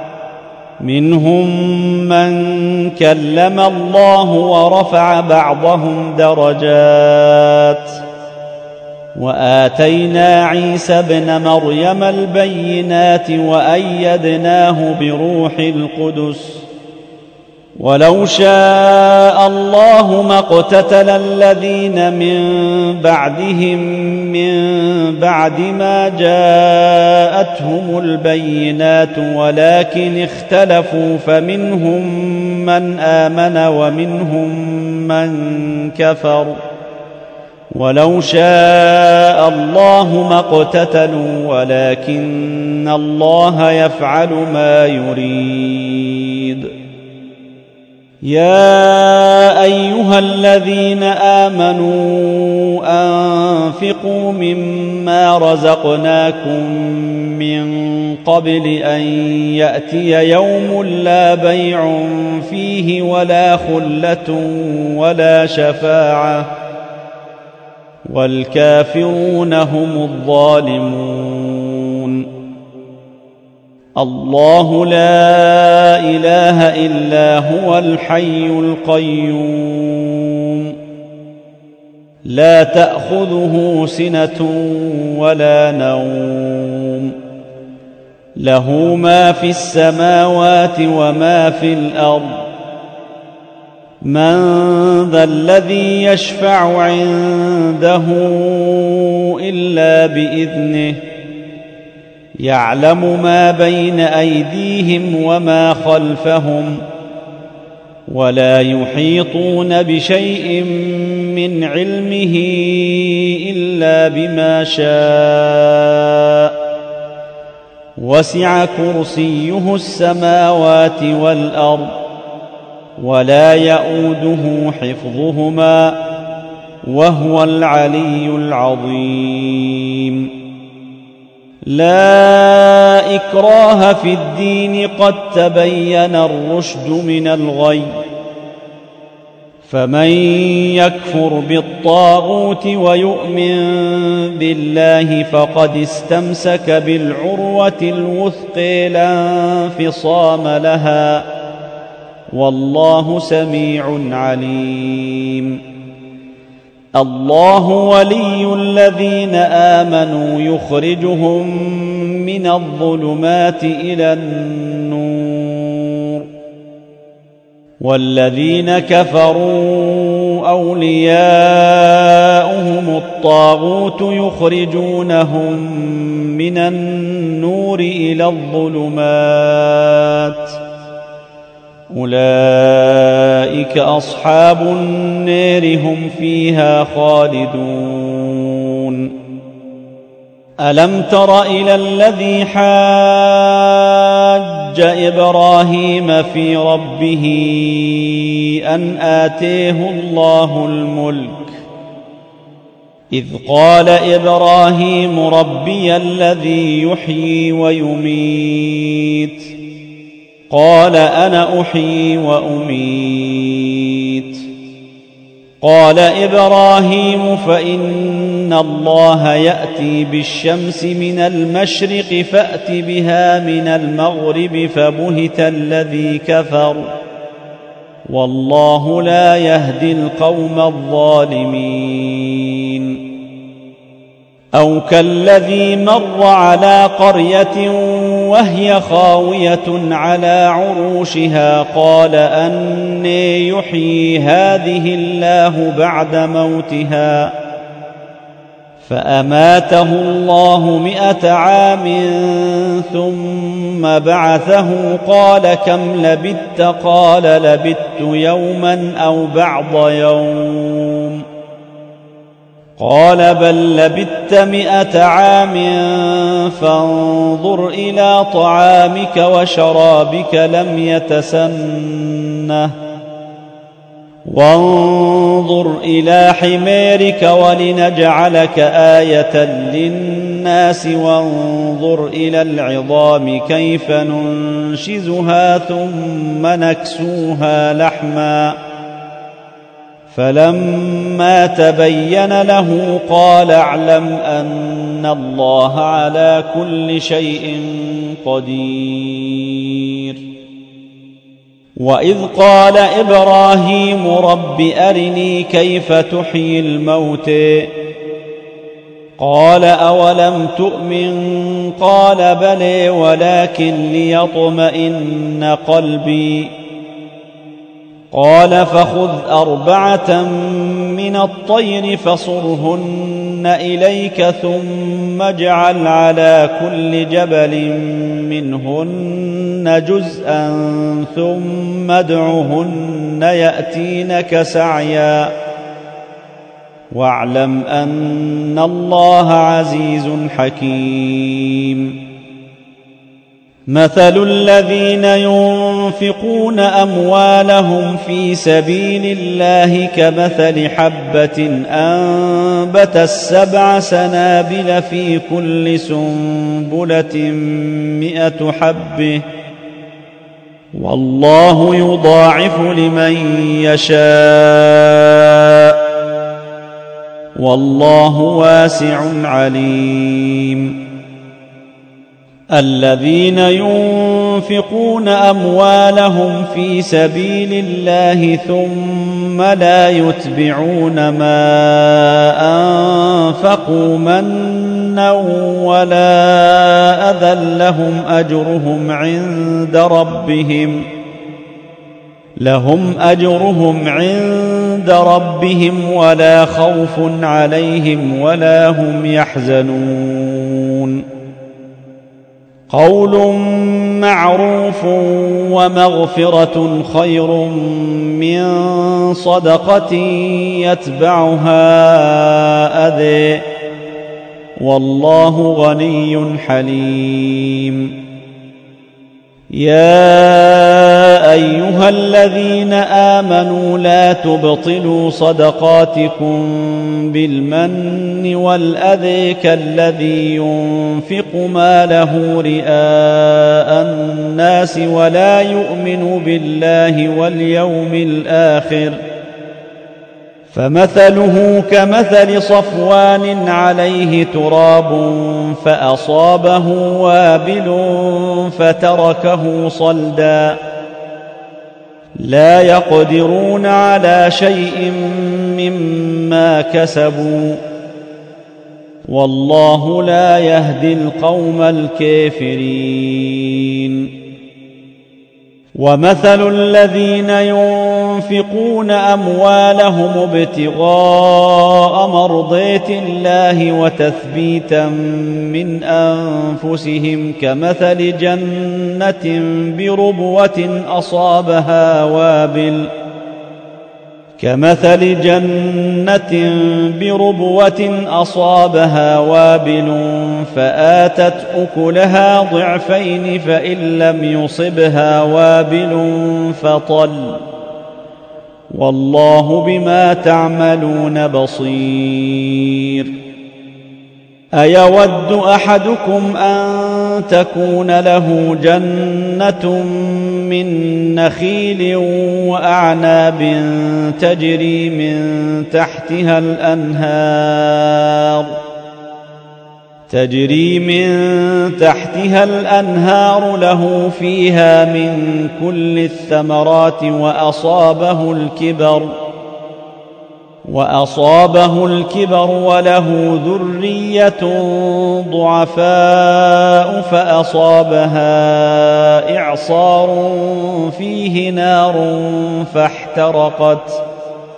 منهم من كلم الله ورفع بعضهم درجات وآتينا عيسى ابن مريم البينات وأيدناه بروح القدس ولو شاء الله ما اقتتل الذين من بعدهم من بعد ما جاءتهم البينات ولكن اختلفوا فمنهم من آمن ومنهم من كفر ولو شاء الله ما اقتتلوا ولكن الله يفعل ما يريد. يا أيها الذين آمنوا أنفقوا مما رزقناكم من قبل أن يأتي يوم لا بيع فيه ولا خلة ولا شفاعة والكافرون هم الظالمون. الله لا إله إلا هو الحي القيوم لا تأخذه سنة ولا نوم له ما في السماوات وما في الأرض من ذا الذي يشفع عنده إلا بإذنه يعلم ما بين أيديهم وما خلفهم ولا يحيطون بشيء من علمه إلا بما شاء وسع كرسيه السماوات والأرض ولا يؤوده حفظهما وهو العلي العظيم. لا إكراه في الدين قد تبين الرشد من الغي فمن يكفر بالطاغوت ويؤمن بالله فقد استمسك بالعروة الوثقى لا انفصام لها والله سميع عليم. الله ولي الذين آمنوا يخرجهم من الظلمات إلى النور والذين كفروا أولياؤهم الطاغوت يخرجونهم من النور إلى الظلمات أولئك أصحاب النار هم فيها خالدون. ألم تر إلى الذي حاج إبراهيم في ربه أن آتيه الله الملك إذ قال إبراهيم ربي الذي يحيي ويميت قال أنا أحيي وأميت قال إبراهيم فإن الله يأتي بالشمس من المشرق فأت بها من المغرب فبهت الذي كفر والله لا يهدي القوم الظالمين. أو كالذي مر على قرية وهي خاوية على عروشها قال أنى يحيي هذه الله بعد موتها فأماته الله مئة عام ثم بعثه قال كم لبثت قال لبثت يوما أو بعض يوم قال بل لبثت مئة عام فانظر إلى طعامك وشرابك لم يتسنه وانظر إلى حميرك ولنجعلك آية للناس وانظر إلى العظام كيف ننشزها ثم نكسوها لحما فلما تبين له قال اعلم أن الله على كل شيء قدير. وإذ قال إبراهيم رب أرني كيف تحيي الموتى قال أولم تؤمن قال بلى ولكن ليطمئن قلبي قال فخذ أربعة من الطير فصرهن إليك ثم اجعل على كل جبل منهن جزءا ثم ادعهن يأتينك سعيا واعلم أن الله عزيز حكيم مثل الذين ينفقون أموالهم في سبيل الله كمثل حبة أنبتت سبع سنابل في كل سنبلة مئة حبة والله يضاعف لمن يشاء والله واسع عليم الذين ينفقون أموالهم في سبيل الله ثم لا يتبعون ما أنفقوا منا ولا أذى لهم أجرهم عند ربهم لهم أجرهم عند ربهم ولا خوف عليهم ولا هم يحزنون قول معروف ومغفرة خير من صدقة يتبعها أذى والله غني حليم يا أيها الذين آمنوا لا تبطلوا صدقاتكم بالمن والأذى كالذي ينفق ماله رئاء الناس ولا يؤمن بالله واليوم الآخر فمثله كمثل صفوان عليه تراب فأصابه وابل فتركه صلدا لا يقدرون على شيء مما كسبوا والله لا يهدي القوم الكافرين ومثل الذين ينفقون أموالهم ابتغاء مرضات الله وتثبيتا من أنفسهم كمثل جنة بربوة أصابها وابل كمثل جنة بربوة أصابها وابل فآتت أكلها ضعفين فإن لم يصبها وابل فطل والله بما تعملون بصير أيود أحدكم أن تكون له جنة من نخيل وأعناب تجري من تحتها الأنهار تجري من تحتها الأنهار له فيها من كل الثمرات وأصابه الكبر وأصابه الكبر وله ذرية ضعفاء فأصابها إعصار فيه نار فاحترقت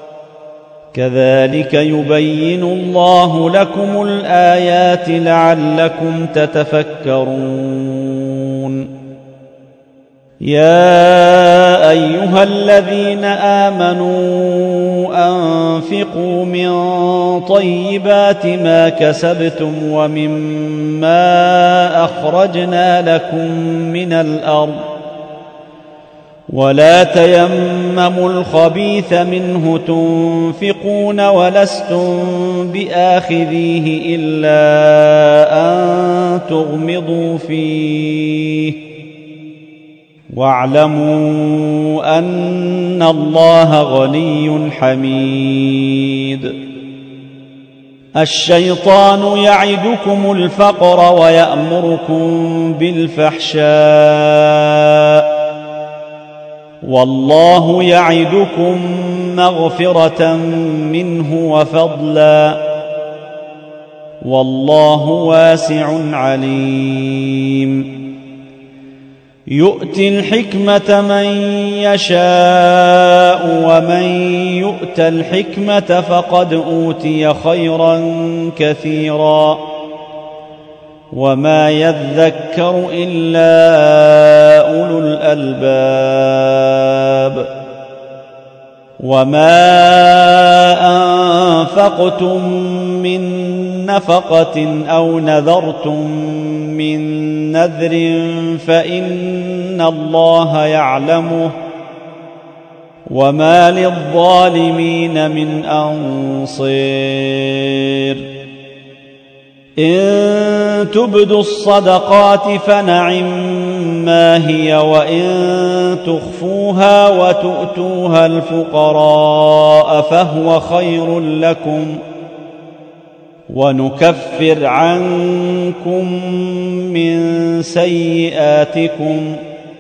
كذلك يبين الله لكم الآيات لعلكم تتفكرون يا أيها الذين آمنوا أنفقوا من طيبات ما كسبتم ومما أخرجنا لكم من الأرض ولا تيمموا الخبيث منه تنفقون ولستم بآخذيه إلا أن تغمضوا فيه واعلموا أن الله غني حميد الشيطان يعدكم الفقر ويأمركم بالفحشاء والله يعدكم مغفرة منه وفضلا والله واسع عليم يؤتي الحكمة من يشاء ومن يؤت الحكمة فقد أوتي خيرا كثيرا وما يذكر إلا أولو الألباب وما أنفقتم من نفقة أو نذرتم من نذر فإن الله يعلمه وما للظالمين من أنصير إن تبدوا الصدقات فنعما هي وإن تخفوها وتؤتوها الفقراء فهو خير لكم ونكفر عنكم من سيئاتكم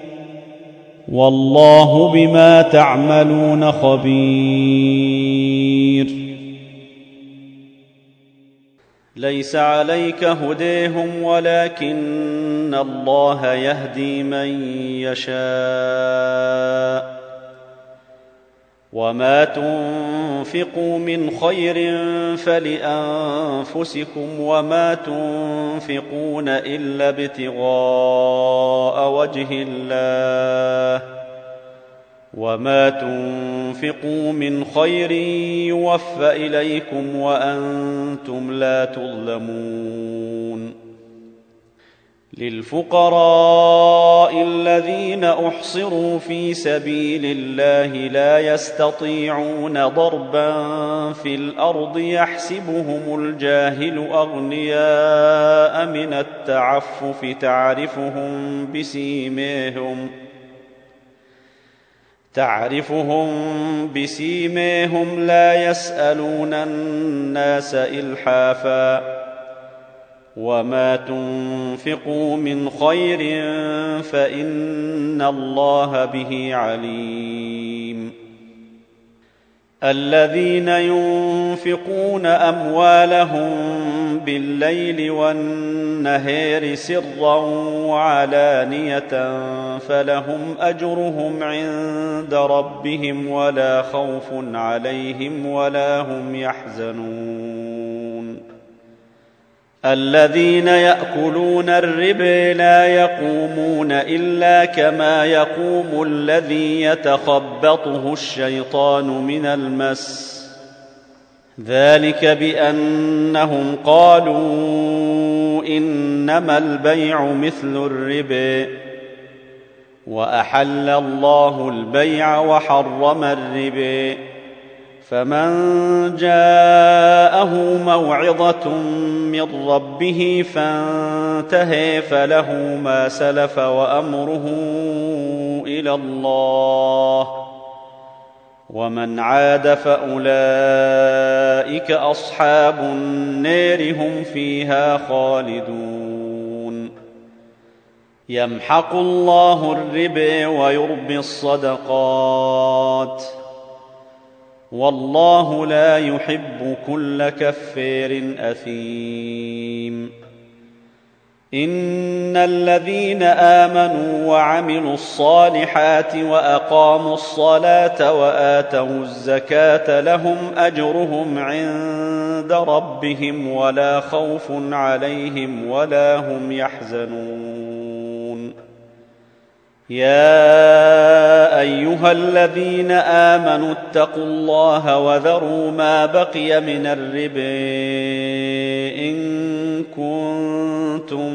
والله بما تعملون خبير ليس عليك هديهم ولكن الله يهدي من يشاء وما تنفقوا من خير فلأنفسكم وما تنفقون إلا ابتغاء وجه الله وما تنفقوا من خير يوفى إليكم وأنتم لا تظلمون للفقراء الذين أحصروا في سبيل الله لا يستطيعون ضربا في الأرض يحسبهم الجاهل أغنياء من التعفف تعرفهم بسيماهم تعرفهم بسيماهم لا يسألون الناس إلحافا وما تنفقوا من خير فإن الله به عليم الذين ينفقون أموالهم بالليل والنهار سرا وعلانية فلهم أجرهم عند ربهم ولا خوف عليهم ولا هم يحزنون الذين يأكلون الربا لا يقومون إلا كما يقوم الذي يتخبطه الشيطان من المس ذلك بأنهم قالوا إنما البيع مثل الربا وأحل الله البيع وحرم الربا فمن جاءه موعظة من ربه فانتهى فله ما سلف وأمره إلى الله ومن عاد فأولئك أصحاب النار هم فيها خالدون يمحق الله الربا ويربي الصدقات والله لا يحب كل كفار أثيم إن الذين آمنوا وعملوا الصالحات وأقاموا الصلاة وآتوا الزكاة لهم أجرهم عند ربهم ولا خوف عليهم ولا هم يحزنون يا أيها الذين آمنوا اتقوا الله وذروا ما بقي من الربا إن كنتم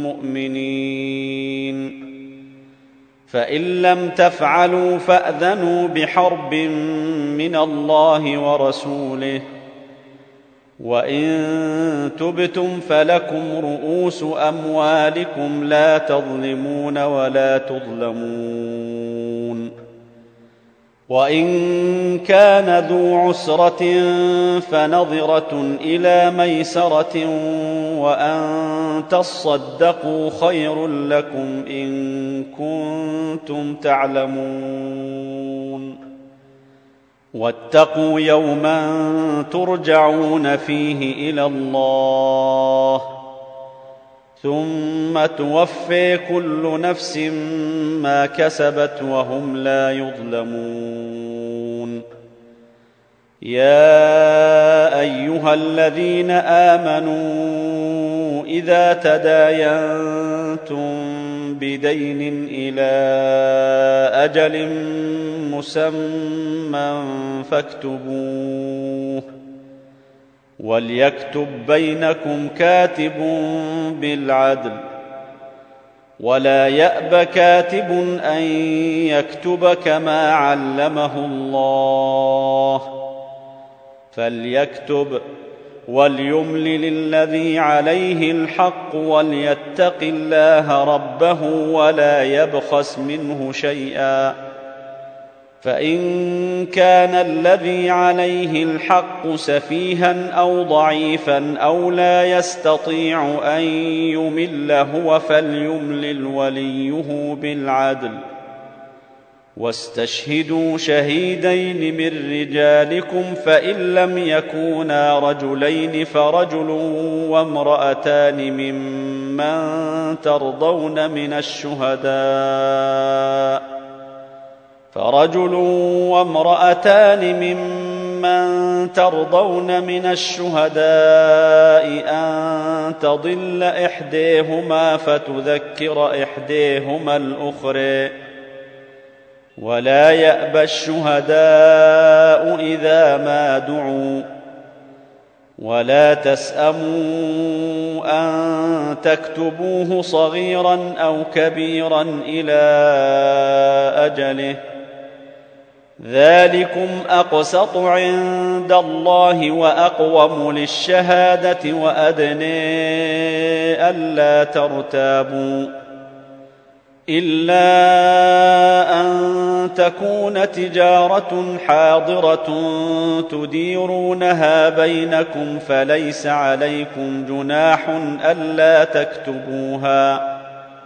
مؤمنين فإن لم تفعلوا فأذنوا بحرب من الله ورسوله وإن تبتم فلكم رؤوس أموالكم لا تظلمون ولا تظلمون وإن كان ذو عسرة فنظرة إلى ميسرة وأن تصدقوا خير لكم إن كنتم تعلمون واتقوا يوما ترجعون فيه إلى الله ثم توفي كل نفس ما كسبت وهم لا يظلمون. يا أيها الذين آمنوا إذا تداينتم بدين إلى أجل مسمى فاكتبوه وليكتب بينكم كاتب بالعدل ولا يأب كاتب أن يكتب كما علمه الله فليكتب وليملل الذي عليه الحق وليتق الله ربه ولا يبخس منه شيئا فإن كان الذي عليه الحق سفيها أو ضعيفا أو لا يستطيع أن يمل هو فليملل وليه بالعدل واستشهدوا شهيدين من رجالكم فإن لم يكونا رجلين فرجل وامرأتان ممن ترضون من الشهداء فرجل وامرأتان ممن ترضون من الشهداء أن تضل إحداهما فتذكر إحداهما الأخرى ولا يأبى الشهداء إذا ما دعوا ولا تسأموا أن تكتبوه صغيرا أو كبيرا إلى أجله ذلكم أقسط عند الله وأقوم للشهادة وأدنى ألا ترتابوا إلا أن تكون تجارة حاضرة تديرونها بينكم فليس عليكم جناح ألا تكتبوها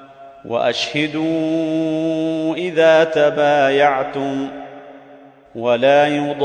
وأشهدوا إذا تبايعتم ولا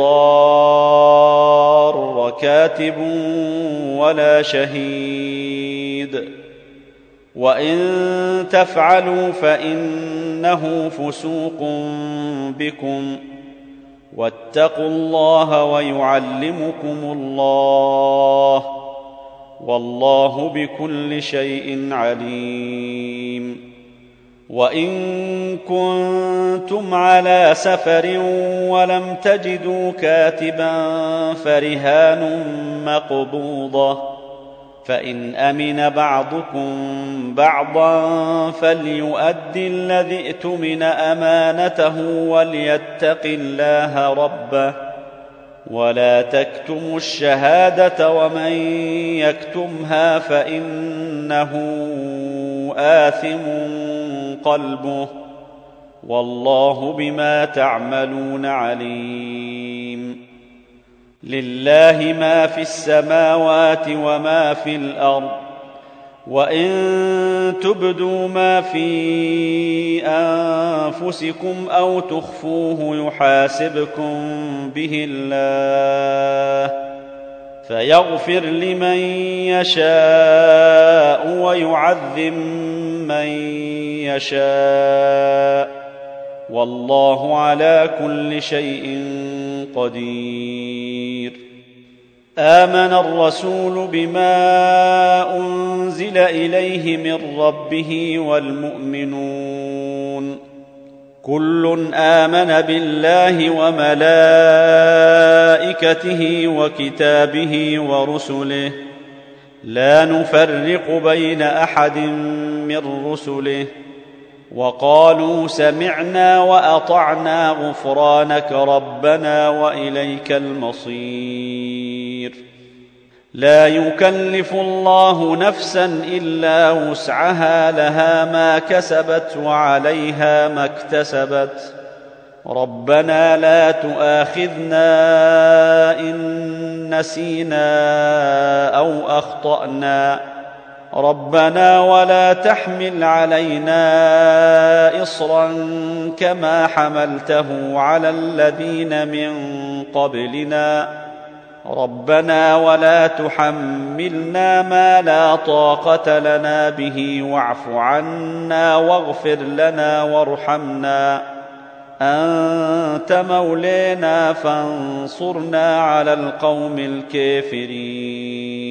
يضار كاتب ولا شهيد وإن تفعلوا فإنه فسوق بكم واتقوا الله ويعلمكم الله والله بكل شيء عليم. وإن كنتم على سفر ولم تجدوا كاتبا فرهان مقبوضة فإن أمن بعضكم بعضا فليؤدي الذي ائتمن أمانته وليتق الله ربه ولا تكتموا الشهادة ومن يكتمها فإنه آثم قلبه والله بما تعملون عليم. لله ما في السماوات وما في الأرض وإن تبدوا ما في أنفسكم أو تخفوه يحاسبكم به الله فيغفر لمن يشاء ويعذب من يشاء والله على كل شيء قدير. آمن الرسول بما أنزل إليه من ربه والمؤمنون كل آمن بالله وملائكته وكتابه ورسله لا نفرق بين أحد من رسله وقالوا سمعنا وأطعنا غفرانك ربنا وإليك المصير. لا يكلف الله نفسا إلا وسعها لها ما كسبت وعليها ما اكتسبت ربنا لا تؤاخذنا إن نسينا أو أخطأنا ربنا ولا تحمل علينا إصرا كما حملته على الذين من قبلنا ربنا ولا تحملنا ما لا طاقة لنا به واعف عنا واغفر لنا وارحمنا أنت مولينا فانصرنا على القوم الكافرين